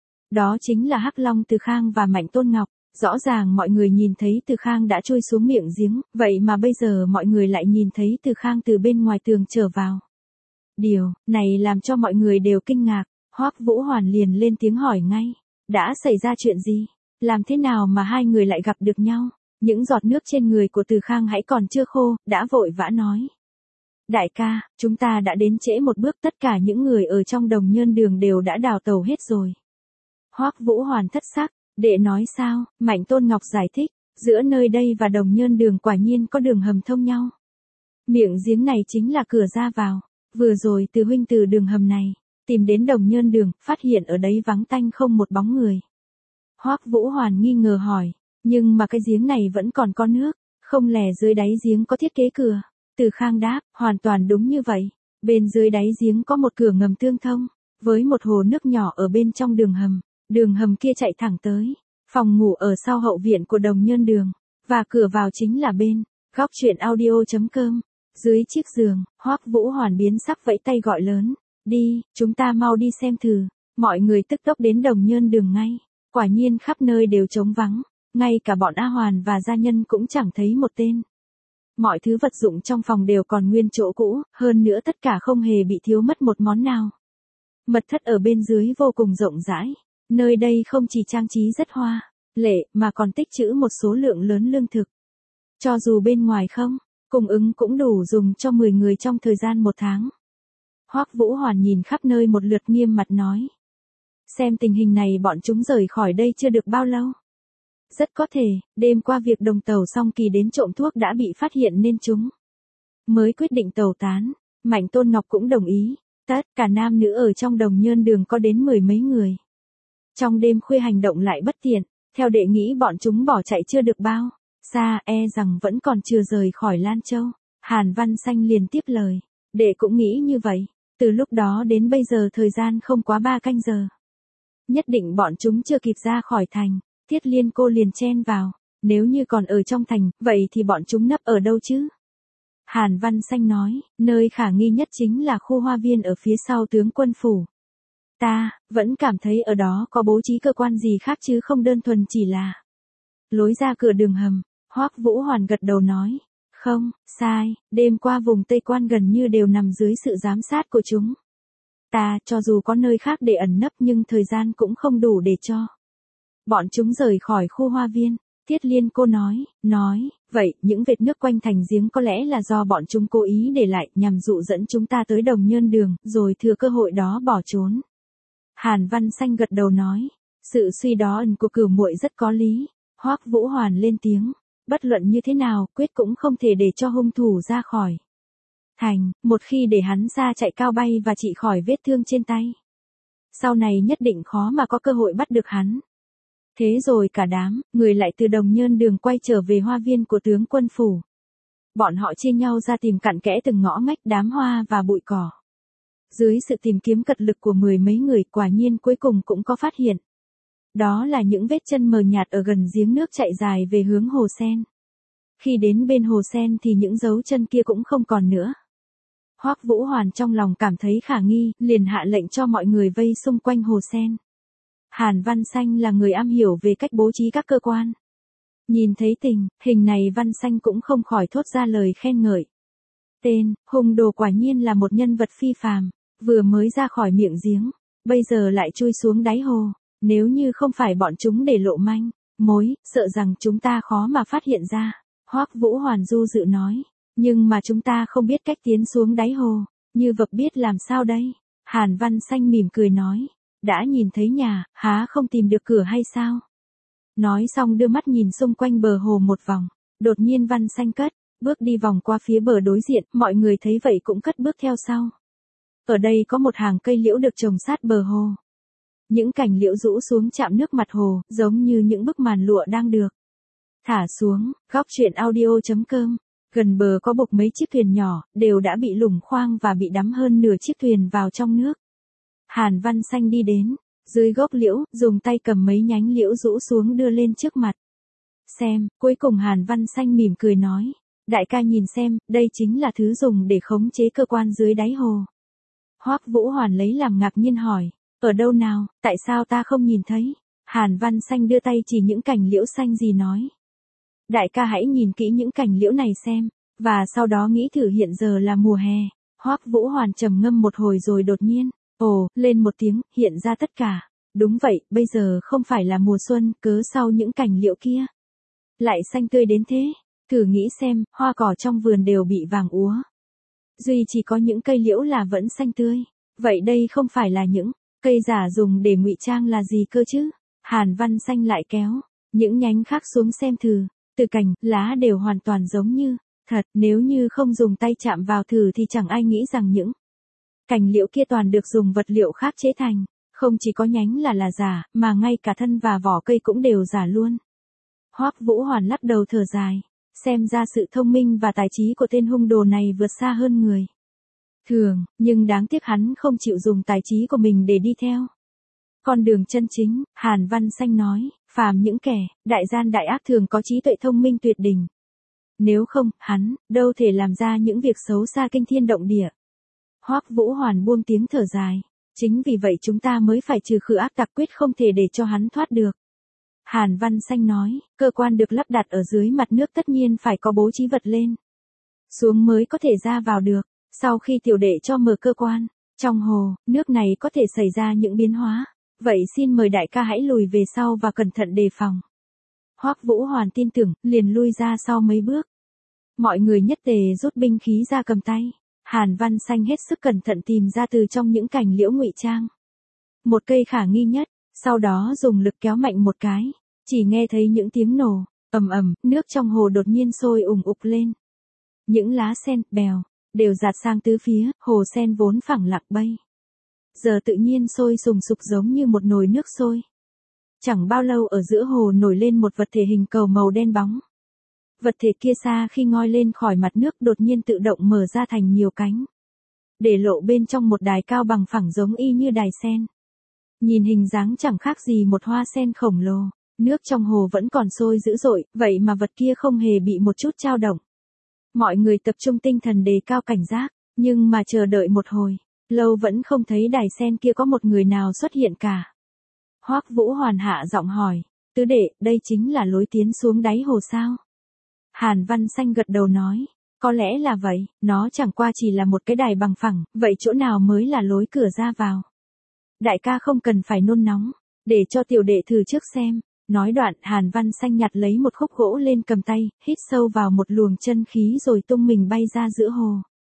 Đó chính là Hắc Long Từ Khang và Mạnh Tôn Ngọc. Rõ ràng mọi người nhìn thấy Từ Khang đã trôi xuống miệng giếng, vậy mà bây giờ mọi người lại nhìn thấy Từ Khang từ bên ngoài tường trở vào. Điều này làm cho mọi người đều kinh ngạc, Hoắc Vũ Hoàn liền lên tiếng hỏi ngay, đã xảy ra chuyện gì? Làm thế nào mà hai người lại gặp được nhau? Những giọt nước trên người của Từ Khang hãy còn chưa khô, đã vội vã nói. Đại ca, chúng ta đã đến trễ một bước, tất cả những người ở trong Đồng Nhơn Đường đều đã đào tẩu hết rồi. Hoắc Vũ Hoàn thất sắc, đệ nói sao? Mạnh Tôn Ngọc giải thích, giữa nơi đây và Đồng Nhơn Đường quả nhiên có đường hầm thông nhau. Miệng giếng này chính là cửa ra vào. Vừa rồi Từ huynh từ đường hầm này, tìm đến Đồng Nhơn Đường, phát hiện ở đấy vắng tanh không một bóng người. Hoắc Vũ Hoàn nghi ngờ hỏi, nhưng mà cái giếng này vẫn còn có nước, không lẽ dưới đáy giếng có thiết kế cửa? Từ Khang đáp, hoàn toàn đúng như vậy. Bên dưới đáy giếng có một cửa ngầm tương thông, với một hồ nước nhỏ ở bên trong đường hầm kia chạy thẳng tới phòng ngủ ở sau hậu viện của Đồng Nhơn Đường, và cửa vào chính là bên góc truyện audio.com. Dưới chiếc giường, Hoắc Vũ Hoàn biến sắc vẫy tay gọi lớn, đi, chúng ta mau đi xem thử. Mọi người tức tốc đến Đồng Nhơn Đường ngay, quả nhiên khắp nơi đều trống vắng, ngay cả bọn A Hoàn và gia nhân cũng chẳng thấy một tên. Mọi thứ vật dụng trong phòng đều còn nguyên chỗ cũ, hơn nữa tất cả không hề bị thiếu mất một món nào. Mật thất ở bên dưới vô cùng rộng rãi, nơi đây không chỉ trang trí rất hoa lệ mà còn tích trữ một số lượng lớn lương thực. Cho dù bên ngoài không cung ứng cũng đủ dùng cho 10 người trong thời gian 1 tháng. Hoắc Vũ Hoàn nhìn khắp nơi một lượt nghiêm mặt nói. Xem tình hình này bọn chúng rời khỏi đây chưa được bao lâu. Rất có thể, đêm qua việc đồng tàu Song Kỳ đến trộm thuốc đã bị phát hiện nên chúng mới quyết định tẩu tán. Mạnh Tôn Ngọc cũng đồng ý, tất cả nam nữ ở trong Đồng Nhơn Đường có đến 10 mấy người. Trong đêm khuya hành động lại bất tiện, theo đệ nghĩ bọn chúng bỏ chạy chưa được bao xa, rằng vẫn còn chưa rời khỏi Lan Châu. Hàn Văn Xanh liền tiếp lời, đệ cũng nghĩ như vậy, từ lúc đó đến bây giờ thời gian không quá 3 canh giờ. Nhất định bọn chúng chưa kịp ra khỏi thành. Thiết Liên cô liền chen vào, nếu như còn ở trong thành, vậy thì bọn chúng nấp ở đâu chứ? Hàn Văn Xanh nói, nơi khả nghi nhất chính là khu hoa viên ở phía sau tướng quân phủ. Ta vẫn cảm thấy ở đó có bố trí cơ quan gì khác chứ không đơn thuần chỉ là lối ra cửa đường hầm. Hoắc Vũ Hoàn gật đầu nói, không, sai, đêm qua vùng Tây Quan gần như đều nằm dưới sự giám sát của chúng. Ta cho dù có nơi khác để ẩn nấp nhưng thời gian cũng không đủ để cho bọn chúng rời khỏi khu hoa viên. Thiết Liên cô nói, vậy những vệt nước quanh thành giếng có lẽ là do bọn chúng cố ý để lại nhằm dụ dẫn chúng ta tới Đồng Nhơn Đường, rồi thừa cơ hội đó bỏ trốn. Hàn Văn Xanh gật đầu nói, sự suy đoán của Cửu muội rất có lý. Hoắc Vũ Hoàn lên tiếng, Bất luận như thế nào, quyết cũng không thể để cho hung thủ ra khỏi thành, một khi để hắn ra chạy cao bay và trị khỏi vết thương trên tay. Sau này nhất định khó mà có cơ hội bắt được hắn. Thế rồi cả đám, người lại từ Đồng Nhơn đường quay trở về hoa viên của tướng quân phủ. Bọn họ chia nhau ra tìm cặn kẽ từng ngõ ngách đám hoa và bụi cỏ. Dưới sự tìm kiếm cật lực của mười mấy người, quả nhiên cuối cùng cũng có phát hiện. Đó là những vết chân mờ nhạt ở gần giếng nước chạy dài về hướng hồ sen. Khi đến bên hồ sen thì những dấu chân kia cũng không còn nữa. Hoắc Vũ Hoàn trong lòng cảm thấy khả nghi, liền hạ lệnh cho mọi người vây xung quanh hồ sen. Hàn Văn Xanh là người am hiểu về cách bố trí các cơ quan. Nhìn thấy tình hình này, Văn Xanh cũng không khỏi thốt ra lời khen ngợi. Tên, hung đồ quả nhiên là một nhân vật phi phàm, vừa mới ra khỏi miệng giếng, bây giờ lại chui xuống đáy hồ. Nếu như không phải bọn chúng để lộ manh mối, sợ rằng chúng ta khó mà phát hiện ra. Hoắc Vũ Hoàn du dự nói, nhưng mà chúng ta không biết cách tiến xuống đáy hồ, như vật biết làm sao đây? Hàn Văn Xanh mỉm cười nói, đã nhìn thấy nhà, há không tìm được cửa hay sao? Nói xong đưa mắt nhìn xung quanh bờ hồ một vòng, đột nhiên Văn Xanh cất bước đi vòng qua phía bờ đối diện, mọi người thấy vậy cũng cất bước theo sau. Ở đây có một hàng cây liễu được trồng sát bờ hồ. Những cành liễu rũ xuống chạm nước mặt hồ, giống như những bức màn lụa đang được thả xuống. Góc truyện audio.com. Gần bờ có bục mấy chiếc thuyền nhỏ, đều đã bị lủng khoang và bị đắm hơn nửa chiếc thuyền vào trong nước. Hàn Văn Xanh đi đến dưới gốc liễu, dùng tay cầm mấy nhánh liễu rũ xuống đưa lên trước mặt. Xem, cuối cùng Hàn Văn Xanh mỉm cười nói, đại ca nhìn xem, đây chính là thứ dùng để khống chế cơ quan dưới đáy hồ. Hoắc Vũ Hoàn lấy làm ngạc nhiên hỏi, ở đâu nào, tại sao ta không nhìn thấy? Hàn Văn Xanh đưa tay chỉ những cành liễu xanh gì nói. Đại ca hãy nhìn kỹ những cành liễu này xem, và sau đó nghĩ thử hiện giờ là mùa hè. Hoắc Vũ Hoàn trầm ngâm một hồi rồi đột nhiên, ồ, lên một tiếng, hiện ra tất cả. Đúng vậy, bây giờ không phải là mùa xuân, cớ sau những cành liễu kia lại xanh tươi đến thế. Thử nghĩ xem, hoa cỏ trong vườn đều bị vàng úa. Duy chỉ có những cây liễu là vẫn xanh tươi. Vậy đây không phải là những cây giả dùng để ngụy trang là gì cơ chứ? Hàn Văn Xanh lại kéo những nhánh khác xuống xem thử. Từ cành, lá đều hoàn toàn giống như thật, nếu như không dùng tay chạm vào thử thì chẳng ai nghĩ rằng những cành liễu kia toàn được dùng vật liệu khác chế thành. Không chỉ có nhánh là giả, mà ngay cả thân và vỏ cây cũng đều giả luôn. Hoắc Vũ Hoàn lắc đầu thở dài, xem ra sự thông minh và tài trí của tên hung đồ này vượt xa hơn người thường, nhưng đáng tiếc hắn không chịu dùng tài trí của mình để đi theo con đường chân chính. Hàn Văn Xanh nói, phàm những kẻ đại gian đại ác thường có trí tuệ thông minh tuyệt đỉnh. Nếu không, hắn đâu thể làm ra những việc xấu xa kinh thiên động địa. Hoắc Vũ Hoàn buông tiếng thở dài, chính vì vậy chúng ta mới phải trừ khử ác tặc, quyết không thể để cho hắn thoát được. Hàn Văn Xanh nói, cơ quan được lắp đặt ở dưới mặt nước tất nhiên phải có bố trí vật lên xuống mới có thể ra vào được. Sau khi tiểu đệ cho mở cơ quan trong hồ, nước này có thể xảy ra những biến hóa. Vậy xin mời đại ca hãy lùi về sau và cẩn thận đề phòng. Hoắc Vũ Hoàn tin tưởng, liền lui ra sau mấy bước. Mọi người nhất tề rút binh khí ra cầm tay. Hàn Văn Xanh hết sức cẩn thận tìm ra từ trong những cành liễu ngụy trang một cây khả nghi nhất, sau đó dùng lực kéo mạnh một cái, chỉ nghe thấy những tiếng nổ ầm ầm, nước trong hồ đột nhiên sôi ùng ục lên. Những lá sen, bèo đều dạt sang tứ phía, hồ sen vốn phẳng lặng bây giờ tự nhiên sôi sùng sục giống như một nồi nước sôi. Chẳng bao lâu ở giữa hồ nổi lên một vật thể hình cầu màu đen bóng. Vật thể kia xa khi ngoi lên khỏi mặt nước đột nhiên tự động mở ra thành nhiều cánh, để lộ bên trong một đài cao bằng phẳng giống y như đài sen. Nhìn hình dáng chẳng khác gì một hoa sen khổng lồ. Nước trong hồ vẫn còn sôi dữ dội, vậy mà vật kia không hề bị một chút dao động. Mọi người tập trung tinh thần đề cao cảnh giác, nhưng mà chờ đợi một hồi lâu vẫn không thấy đài sen kia có một người nào xuất hiện cả. Hoắc Vũ Hoàn hạ giọng hỏi, tứ đệ, đây chính là lối tiến xuống đáy hồ sao? Hàn Văn Xanh gật đầu nói, có lẽ là vậy, nó chẳng qua chỉ là một cái đài bằng phẳng, vậy chỗ nào mới là lối cửa ra vào? Đại ca không cần phải nôn nóng, để cho tiểu đệ thử trước xem. Nói đoạn, Hàn Văn Xanh nhặt lấy một khúc gỗ lên cầm tay, hít sâu vào một luồng chân khí rồi tung mình bay ra giữa hồ.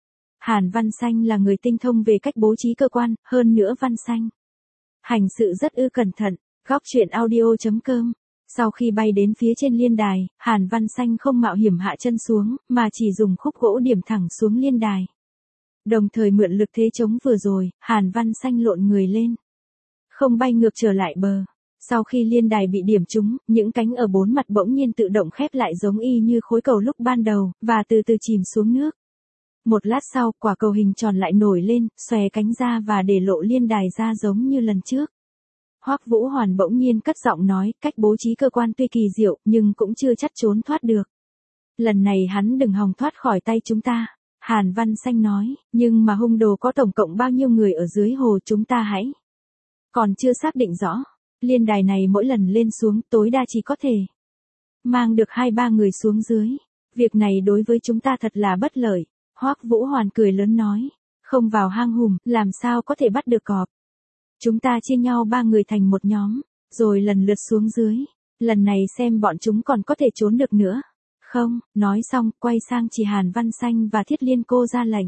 Hàn Văn Xanh là người tinh thông về cách bố trí cơ quan, hơn nữa Văn Xanh hành sự rất cẩn thận. Góc truyện audio.com Sau khi bay đến phía trên liên đài, Hàn Văn Xanh không mạo hiểm hạ chân xuống, mà chỉ dùng khúc gỗ điểm thẳng xuống liên đài. Đồng thời mượn lực thế chống vừa rồi, Hàn Văn Xanh lộn người lên. Không bay ngược trở lại bờ. Sau khi liên đài bị điểm trúng, những cánh ở bốn mặt bỗng nhiên tự động khép lại giống y như khối cầu lúc ban đầu, và từ từ chìm xuống nước. Một lát sau, quả cầu hình tròn lại nổi lên, xòe cánh ra và để lộ liên đài ra giống như lần trước. Hoắc Vũ Hoàn bỗng nhiên cất giọng nói, cách bố trí cơ quan tuy kỳ diệu, nhưng cũng chưa chắc trốn thoát được. Lần này hắn đừng hòng thoát khỏi tay chúng ta. Hàn Văn Xanh nói, nhưng mà hung đồ có tổng cộng bao nhiêu người ở dưới hồ chúng ta hãy. Còn chưa xác định rõ. Liên đài này mỗi lần lên xuống tối đa chỉ có thể mang được 2-3 người xuống dưới. Việc này đối với chúng ta thật là bất lợi. Hoắc Vũ Hoàn cười lớn nói, không vào hang hùm, làm sao có thể bắt được cọp. Chúng ta chia nhau 3 người thành một nhóm, rồi lần lượt xuống dưới. Lần này xem bọn chúng còn có thể trốn được nữa. Không, nói xong, quay sang chỉ Hàn Văn Xanh và Thiết Liên cô ra lệnh.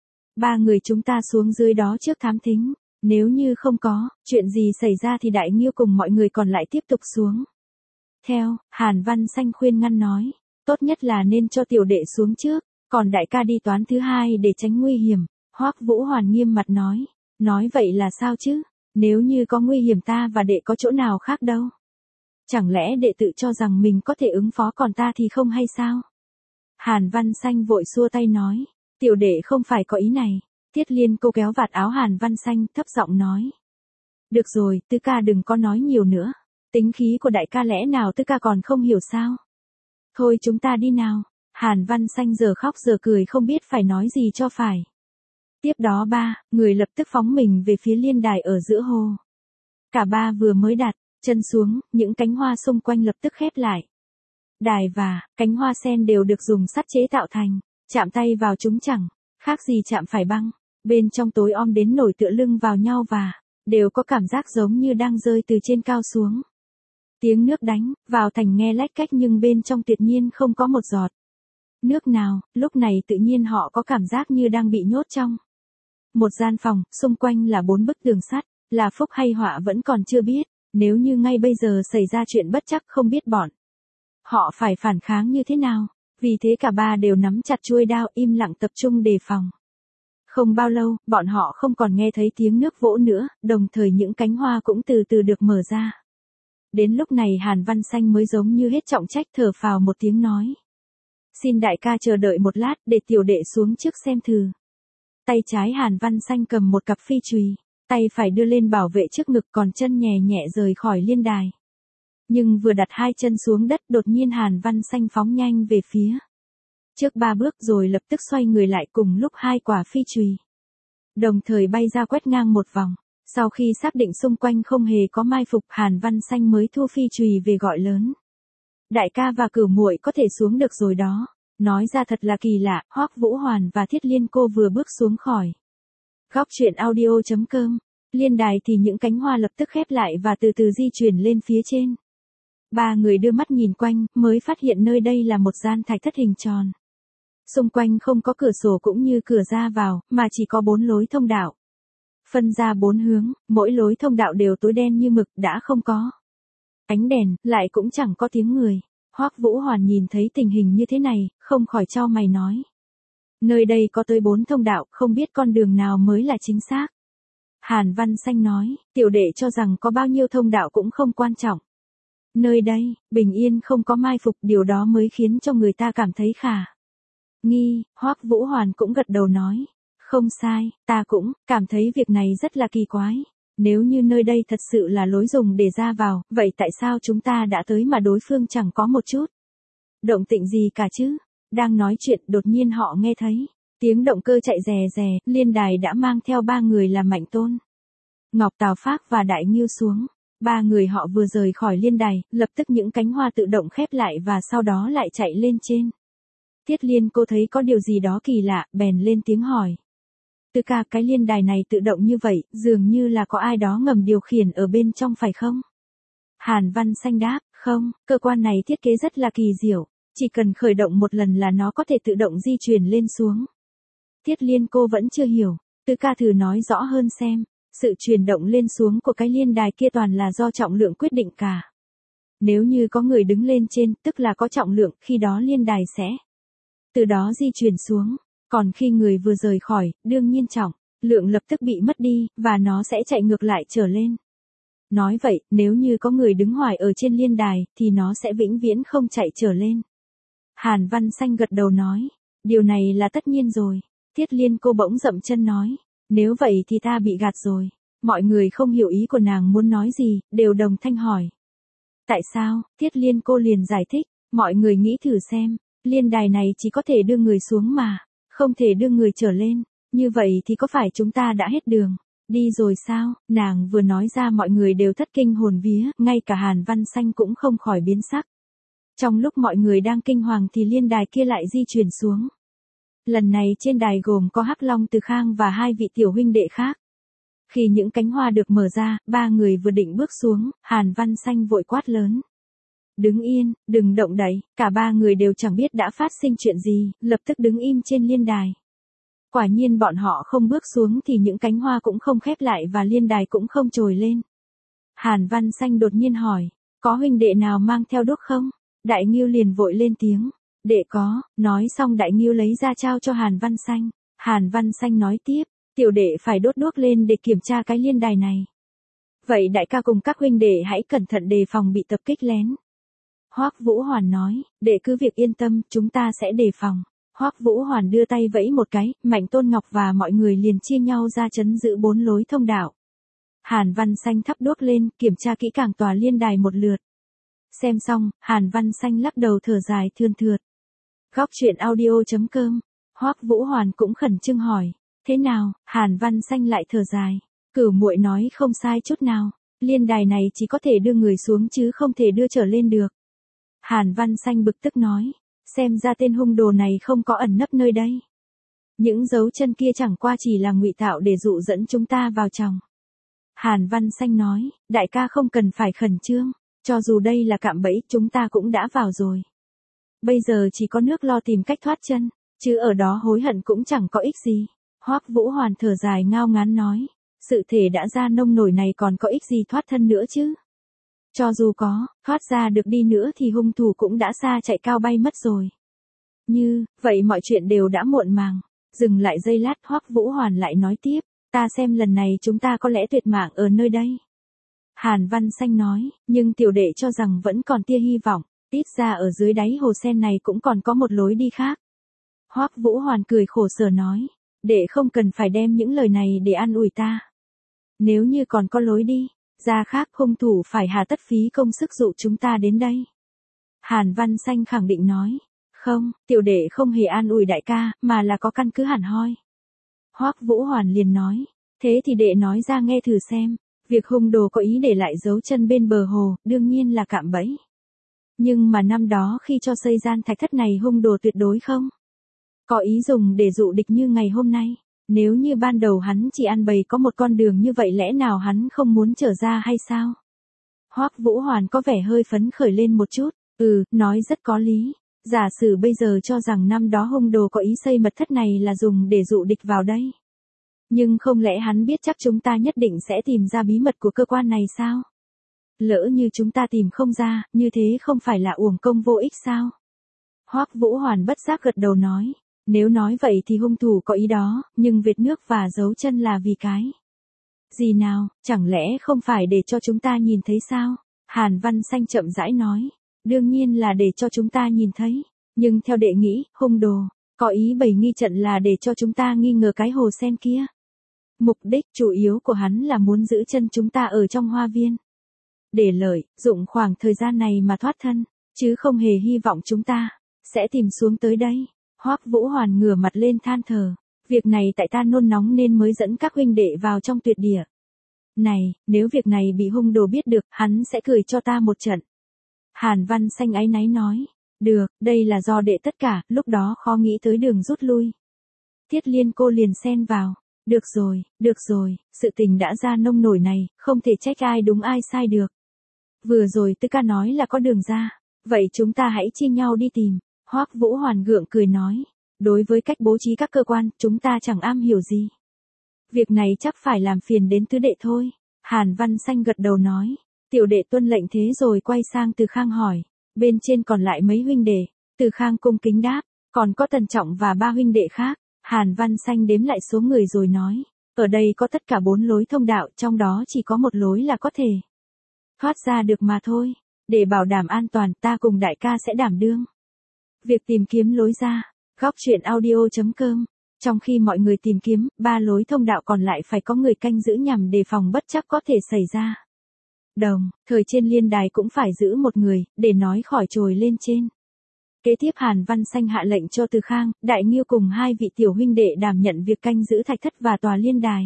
3 người chúng ta xuống dưới đó trước thám thính. Nếu như không có, chuyện gì xảy ra thì Đại Nghiêu cùng mọi người còn lại tiếp tục xuống. Theo, Hàn Văn Xanh khuyên ngăn nói, tốt nhất là nên cho tiểu đệ xuống trước, còn đại ca đi toán thứ hai để tránh nguy hiểm. Hoắc Vũ Hoàn nghiêm mặt nói vậy là sao chứ, nếu như có nguy hiểm ta và đệ có chỗ nào khác đâu. Chẳng lẽ đệ tự cho rằng mình có thể ứng phó còn ta thì không hay sao? Hàn Văn Xanh vội xua tay nói, tiểu đệ không phải có ý này. Thiết Liên cô kéo vạt áo Hàn Văn Xanh thấp giọng nói. Được rồi, Tứ ca đừng có nói nhiều nữa. Tính khí của đại ca lẽ nào Tứ ca còn không hiểu sao? Thôi chúng ta đi nào. Hàn Văn Xanh giờ khóc giờ cười không biết phải nói gì cho phải. Tiếp đó 3 người lập tức phóng mình về phía liên đài ở giữa hồ. Cả 3 vừa mới đặt chân xuống, những cánh hoa xung quanh lập tức khép lại. Đài và cánh hoa sen đều được dùng sắt chế tạo thành, chạm tay vào chúng chẳng khác gì chạm phải băng. Bên trong tối om đến nổi tựa lưng vào nhau và đều có cảm giác giống như đang rơi từ trên cao xuống. Tiếng nước đánh vào thành nghe lách cách nhưng bên trong tuyệt nhiên không có một giọt nước nào. Lúc này tự nhiên họ có cảm giác như đang bị nhốt trong một gian phòng, xung quanh là 4 bức tường sắt. Là phúc hay họa vẫn còn chưa biết. Nếu như ngay bây giờ xảy ra chuyện bất trắc không biết bọn họ phải phản kháng như thế nào. Vì thế cả 3 đều nắm chặt chuôi đao im lặng tập trung đề phòng. Không bao lâu, bọn họ không còn nghe thấy tiếng nước vỗ nữa, đồng thời những cánh hoa cũng từ từ được mở ra. Đến lúc này Hàn Văn Xanh mới giống như hết trọng trách thở phào một tiếng nói. Xin đại ca chờ đợi một lát để tiểu đệ xuống trước xem thử. Tay trái Hàn Văn Xanh cầm một cặp phi chùy, tay phải đưa lên bảo vệ trước ngực còn chân nhẹ nhẹ rời khỏi liên đài. Nhưng vừa đặt 2 chân xuống đất đột nhiên Hàn Văn Xanh phóng nhanh về phía trước 3 bước rồi lập tức xoay người lại cùng lúc 2 quả phi chùy đồng thời bay ra quét ngang một vòng. Sau khi xác định xung quanh không hề có mai phục, Hàn Văn Xanh mới thu phi chùy về gọi lớn. Đại ca và Cửu muội có thể xuống được rồi đó. Nói ra thật là kỳ lạ, Hoắc Vũ Hoàn và Thiết Liên cô vừa bước xuống khỏi góc truyện audio.com liên đài thì những cánh hoa lập tức khép lại và từ từ di chuyển lên phía trên. 3 người đưa mắt nhìn quanh, mới phát hiện nơi đây là một gian thạch thất hình tròn. Xung quanh không có cửa sổ cũng như cửa ra vào, mà chỉ có 4 lối thông đạo. Phân ra 4 hướng, mỗi lối thông đạo đều tối đen như mực, đã không có ánh đèn, lại cũng chẳng có tiếng người. Hoắc Vũ Hoàn nhìn thấy tình hình như thế này, không khỏi chau mày nói. Nơi đây có tới 4 thông đạo, không biết con đường nào mới là chính xác. Hàn Văn Xanh nói, tiểu đệ cho rằng có bao nhiêu thông đạo cũng không quan trọng. Nơi đây, bình yên không có mai phục, điều đó mới khiến cho người ta cảm thấy khả nghi. Hoắc Vũ Hoàn cũng gật đầu nói, không sai, ta cũng cảm thấy việc này rất là kỳ quái. Nếu như nơi đây thật sự là lối dùng để ra vào, vậy tại sao chúng ta đã tới mà đối phương chẳng có một chút động tĩnh gì cả chứ? Đang nói chuyện đột nhiên họ nghe thấy tiếng động cơ chạy rè rè, liên đài đã mang theo 3 người là Mạnh Tôn, Ngọc Tào Phác và Đại Nghiêu xuống. 3 người họ vừa rời khỏi liên đài, lập tức những cánh hoa tự động khép lại và sau đó lại chạy lên trên. Thiết Liên cô thấy có điều gì đó kỳ lạ, bèn lên tiếng hỏi. Tứ ca, cái liên đài này tự động như vậy, dường như là có ai đó ngầm điều khiển ở bên trong phải không? Hàn Văn Xanh đáp, không, cơ quan này thiết kế rất là kỳ diệu, chỉ cần khởi động một lần là nó có thể tự động di chuyển lên xuống. Thiết Liên cô vẫn chưa hiểu, Tứ ca thử nói rõ hơn xem, sự chuyển động lên xuống của cái liên đài kia toàn là do trọng lượng quyết định cả. Nếu như có người đứng lên trên, tức là có trọng lượng, khi đó liên đài sẽ từ đó di chuyển xuống. Còn khi người vừa rời khỏi, đương nhiên trọng lượng lập tức bị mất đi, và nó sẽ chạy ngược lại trở lên. Nói vậy, nếu như có người đứng hoài ở trên liên đài, thì nó sẽ vĩnh viễn không chạy trở lên. Hàn Văn Xanh gật đầu nói, điều này là tất nhiên rồi. Thiết Liên cô bỗng dậm chân nói, nếu vậy thì ta bị gạt rồi. Mọi người không hiểu ý của nàng muốn nói gì, đều đồng thanh hỏi. Tại sao? Thiết Liên cô liền giải thích, mọi người nghĩ thử xem, liên đài này chỉ có thể đưa người xuống mà, không thể đưa người trở lên. Như vậy thì có phải chúng ta đã hết đường đi rồi sao? Nàng vừa nói ra mọi người đều thất kinh hồn vía, ngay cả Hàn Văn Xanh cũng không khỏi biến sắc. Trong lúc mọi người đang kinh hoàng thì liên đài kia lại di chuyển xuống. Lần này trên đài gồm có Hắc Long Từ Khang và 2 vị tiểu huynh đệ khác. Khi những cánh hoa được mở ra, 3 người vừa định bước xuống, Hàn Văn Xanh vội quát lớn. Đứng yên, đừng động đậy, cả 3 người đều chẳng biết đã phát sinh chuyện gì, lập tức đứng im trên liên đài. Quả nhiên bọn họ không bước xuống thì những cánh hoa cũng không khép lại và liên đài cũng không trồi lên. Hàn Văn Xanh đột nhiên hỏi, có huynh đệ nào mang theo đuốc không? Đại Ngưu liền vội lên tiếng, đệ có, nói xong Đại Ngưu lấy ra trao cho Hàn Văn Xanh. Hàn Văn Xanh nói tiếp, tiểu đệ phải đốt đuốc lên để kiểm tra cái liên đài này. Vậy đại ca cùng các huynh đệ hãy cẩn thận đề phòng bị tập kích lén. Hoắc Vũ Hoàn nói, đệ cứ việc yên tâm, chúng ta sẽ đề phòng. Hoắc Vũ Hoàn đưa tay vẫy một cái, Mạnh Tôn Ngọc và mọi người liền chia nhau ra trấn giữ 4 lối thông đạo. Hàn Văn Xanh thắp đuốc lên, kiểm tra kỹ càng tòa liên đài một lượt. Xem xong, Hàn Văn Xanh lắc đầu thở dài thườn thượt. Góc truyện audio.com, Hoắc Vũ Hoàn cũng khẩn trương hỏi, thế nào? Hàn Văn Xanh lại thở dài. Cửu muội nói không sai chút nào, liên đài này chỉ có thể đưa người xuống chứ không thể đưa trở lên được. Hàn Văn Xanh bực tức nói, xem ra tên hung đồ này không có ẩn nấp nơi đây. Những dấu chân kia chẳng qua chỉ là ngụy tạo để dụ dẫn chúng ta vào trong. Hàn Văn Xanh nói, đại ca không cần phải khẩn trương, cho dù đây là cạm bẫy chúng ta cũng đã vào rồi. Bây giờ chỉ có nước lo tìm cách thoát chân, chứ ở đó hối hận cũng chẳng có ích gì. Hoắc Vũ Hoàn thở dài ngao ngán nói, sự thể đã ra nông nổi này còn có ích gì thoát thân nữa chứ. Cho dù có, thoát ra được đi nữa thì hung thủ cũng đã xa chạy cao bay mất rồi. Như, vậy mọi chuyện đều đã muộn màng. Dừng lại giây lát Hoắc Vũ Hoàn lại nói tiếp, ta xem lần này chúng ta có lẽ tuyệt mạng ở nơi đây. Hàn Văn Xanh nói, nhưng tiểu đệ cho rằng vẫn còn tia hy vọng, ít ra ở dưới đáy hồ sen này cũng còn có một lối đi khác. Hoắc Vũ Hoàn cười khổ sở nói, đệ không cần phải đem những lời này để an ủi ta. Nếu như còn có lối đi, ra khác hung thủ phải hà tất phí công sức dụ chúng ta đến đây. Hàn Văn Xanh khẳng định nói, không, tiểu đệ không hề an ủi đại ca, mà là có căn cứ hẳn hoi. Hoắc Vũ Hoàn liền nói, thế thì đệ nói ra nghe thử xem, việc hung đồ có ý để lại dấu chân bên bờ hồ, đương nhiên là cạm bẫy. Nhưng mà năm đó khi cho xây gian thạch thất này hung đồ tuyệt đối không có ý dùng để dụ địch như ngày hôm nay. Nếu như ban đầu hắn chỉ ăn bày có một con đường như vậy lẽ nào hắn không muốn trở ra hay sao? Hoắc Vũ Hoàn có vẻ hơi phấn khởi lên một chút, nói rất có lý. Giả sử bây giờ cho rằng năm đó hung đồ có ý xây mật thất này là dùng để dụ địch vào đây. Nhưng không lẽ hắn biết chắc chúng ta nhất định sẽ tìm ra bí mật của cơ quan này sao? Lỡ như chúng ta tìm không ra, như thế không phải là uổng công vô ích sao? Hoắc Vũ Hoàn bất giác gật đầu nói. Nếu nói vậy thì hung thủ có ý đó, nhưng vệt nước và dấu chân là vì cái gì nào, chẳng lẽ không phải để cho chúng ta nhìn thấy sao? Hàn Văn Xanh chậm rãi nói, đương nhiên là để cho chúng ta nhìn thấy, nhưng theo đệ nghĩ, hung đồ có ý bày nghi trận là để cho chúng ta nghi ngờ cái hồ sen kia. Mục đích chủ yếu của hắn là muốn giữ chân chúng ta ở trong hoa viên, để lợi dụng khoảng thời gian này mà thoát thân, chứ không hề hy vọng chúng ta sẽ tìm xuống tới đây. Hoắc Vũ Hoàn ngửa mặt lên than thở, việc này tại ta nôn nóng nên mới dẫn các huynh đệ vào trong tuyệt địa. Này, nếu việc này bị hung đồ biết được, hắn sẽ cười cho ta một trận. Hàn Văn Xanh áy náy nói, được, đây là do đệ tất cả, lúc đó khó nghĩ tới đường rút lui. Thiết Liên cô liền xen vào, được rồi, sự tình đã ra nông nổi này, không thể trách ai đúng ai sai được. Vừa rồi Tư ca nói là có đường ra, vậy chúng ta hãy chia nhau đi tìm. Hoắc Vũ Hoàn gượng cười nói, đối với cách bố trí các cơ quan, chúng ta chẳng am hiểu gì. Việc này chắc phải làm phiền đến tứ đệ thôi. Hàn Văn Xanh gật đầu nói, Tiểu đệ tuân lệnh thế rồi quay sang Từ Khang hỏi, bên trên còn lại mấy huynh đệ? Từ Khang cung kính đáp, còn có Tần Trọng và 3 huynh đệ khác. Hàn Văn Xanh đếm lại số người rồi nói, ở đây có tất cả 4 lối thông đạo, trong đó chỉ có một lối là có thể thoát ra được mà thôi. Để bảo đảm an toàn, ta cùng đại ca sẽ đảm đương việc tìm kiếm lối ra. Góc truyện audio.com. Trong khi mọi người tìm kiếm, 3 lối thông đạo còn lại phải có người canh giữ nhằm đề phòng bất trắc có thể xảy ra. Đồng thời trên liên đài cũng phải giữ một người, để nói khỏi trồi lên trên. Kế tiếp Hàn Văn Xanh hạ lệnh cho Từ Khang, Đại Nghiêu cùng 2 vị tiểu huynh đệ đảm nhận việc canh giữ thạch thất và tòa liên đài.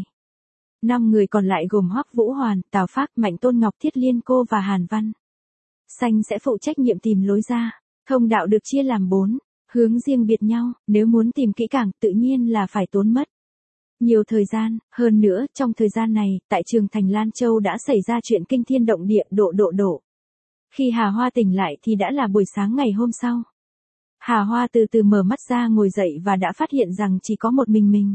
5 người còn lại gồm Hoắc Vũ Hoàn, Tào Phác, Mạnh Tôn Ngọc, Thiết Liên Cô và Hàn Văn Xanh sẽ phụ trách nhiệm tìm lối ra. Thông đạo được chia làm 4 hướng riêng biệt nhau, nếu muốn tìm kỹ càng, tự nhiên là phải tốn mất nhiều thời gian. Hơn nữa, trong thời gian này, tại trường thành Lan Châu đã xảy ra chuyện kinh thiên động địa, độ. Khi Hà Hoa tỉnh lại thì đã là buổi sáng ngày hôm sau. Hà Hoa từ từ mở mắt ra ngồi dậy và đã phát hiện rằng chỉ có một mình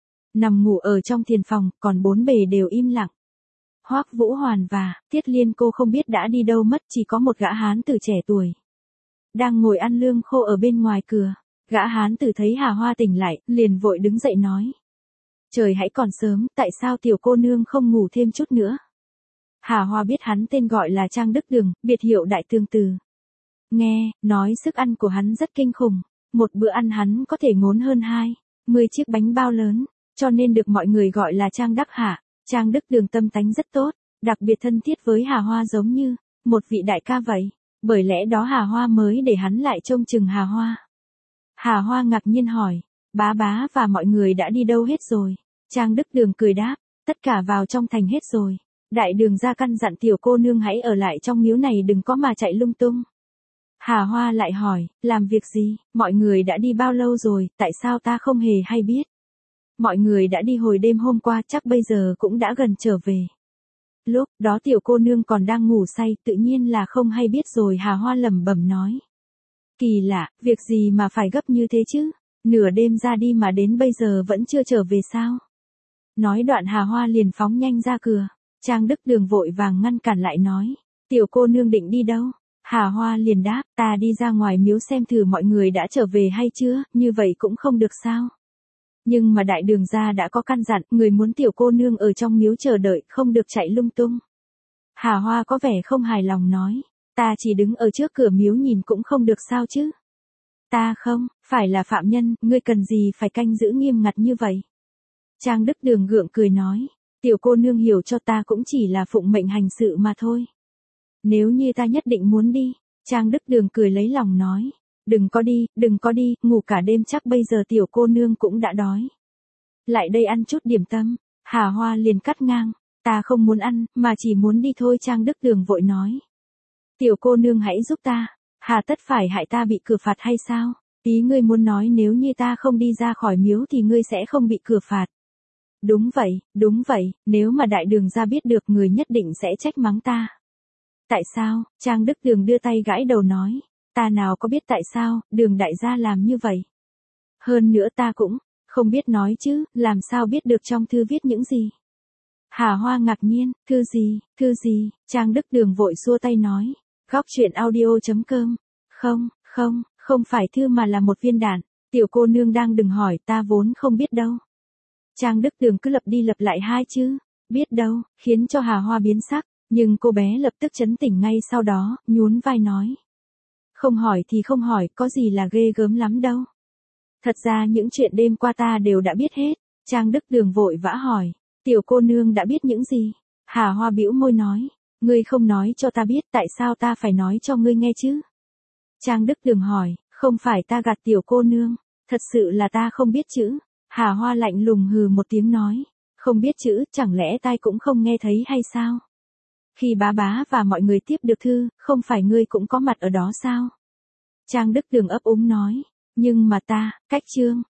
nằm ngủ ở trong thiền phòng, còn 4 bề đều im lặng. Hoắc Vũ Hoàn và Thiết Liên Cô không biết đã đi đâu mất, chỉ có một gã hán tử trẻ tuổi đang ngồi ăn lương khô ở bên ngoài cửa. Gã hán tử thấy Hà Hoa tỉnh lại, liền vội đứng dậy nói, trời hãy còn sớm, tại sao tiểu cô nương không ngủ thêm chút nữa? Hà Hoa biết hắn tên gọi là Trang Đức Đường, biệt hiệu Đại Tương Từ. Nghe nói sức ăn của hắn rất kinh khủng, một bữa ăn hắn có thể ngốn hơn 20 chiếc bánh bao lớn, cho nên được mọi người gọi là Trang Đắc Hạ. Trang Đức Đường tâm tánh rất tốt, đặc biệt thân thiết với Hà Hoa giống như một vị đại ca vậy, bởi lẽ đó Hà Hoa mới để hắn lại trông chừng Hà Hoa. Hà Hoa ngạc nhiên hỏi, bá và mọi người đã đi đâu hết rồi? Trang Đức Đường cười đáp, tất cả vào trong thành hết rồi. Đại đường gia căn dặn tiểu cô nương hãy ở lại trong miếu này, đừng có mà chạy lung tung. Hà Hoa lại hỏi, làm việc gì? Mọi người đã đi bao lâu rồi, tại sao ta không hề hay biết? Mọi người đã đi hồi đêm hôm qua, chắc bây giờ cũng đã gần trở về. Lúc đó tiểu cô nương còn đang ngủ say, tự nhiên là không hay biết rồi. Hà Hoa lẩm bẩm nói, kỳ lạ, việc gì mà phải gấp như thế chứ? Nửa đêm ra đi mà đến bây giờ vẫn chưa trở về sao? Nói đoạn Hà Hoa liền phóng nhanh ra cửa. Trang Đức Đường vội vàng ngăn cản lại nói, tiểu cô nương định đi đâu? Hà Hoa liền đáp, ta đi ra ngoài miếu xem thử mọi người đã trở về hay chưa, như vậy cũng không được sao? Nhưng mà đại đường gia đã có căn dặn, người muốn tiểu cô nương ở trong miếu chờ đợi, không được chạy lung tung. Hà Hoa có vẻ không hài lòng nói, ta chỉ đứng ở trước cửa miếu nhìn cũng không được sao chứ? Ta không phải là phạm nhân, ngươi cần gì phải canh giữ nghiêm ngặt như vậy? Trang Đức Đường gượng cười nói, tiểu cô nương hiểu cho, ta cũng chỉ là phụng mệnh hành sự mà thôi. Nếu như ta nhất định muốn đi, Trang Đức Đường cười lấy lòng nói, đừng có đi, ngủ cả đêm chắc bây giờ tiểu cô nương cũng đã đói. Lại đây ăn chút điểm tâm. Hà Hoa liền cắt ngang, ta không muốn ăn, mà chỉ muốn đi thôi. Trang Đức Đường vội nói, tiểu cô nương hãy giúp ta, hà tất phải hại ta bị cửa phạt hay sao? Ý ngươi muốn nói nếu như ta không đi ra khỏi miếu thì ngươi sẽ không bị cửa phạt. Đúng vậy, nếu mà đại đường gia biết được, người nhất định sẽ trách mắng ta. Tại sao? Trang Đức Đường đưa tay gãi đầu nói, ta nào có biết tại sao, Đường đại gia làm như vậy. Hơn nữa ta cũng không biết nói chứ, làm sao biết được trong thư viết những gì. Hà Hoa ngạc nhiên, thư gì, Trang Đức Đường vội xua tay nói, góc truyện audio.com, không phải thư mà là một viên đạn, tiểu cô nương đừng hỏi, ta vốn không biết đâu. Trang Đức Đường cứ lặp đi lặp lại 2 chữ, biết đâu, khiến cho Hà Hoa biến sắc, nhưng cô bé lập tức trấn tỉnh ngay sau đó, nhún vai nói. Không hỏi thì không hỏi, có gì là ghê gớm lắm đâu. Thật ra những chuyện đêm qua ta đều đã biết hết. Trang Đức Đường vội vã hỏi, tiểu cô nương đã biết những gì? Hà Hoa bĩu môi nói, ngươi không nói cho ta biết, tại sao ta phải nói cho ngươi nghe chứ? Trang Đức Đường hỏi, không phải ta gạt tiểu cô nương, thật sự là ta không biết chữ. Hà Hoa lạnh lùng hừ một tiếng nói, không biết chữ, chẳng lẽ tai cũng không nghe thấy hay sao? Khi bá và mọi người tiếp được thư, không phải ngươi cũng có mặt ở đó sao? Trang Đức Đường ấp úng nói, nhưng mà ta, cách chương,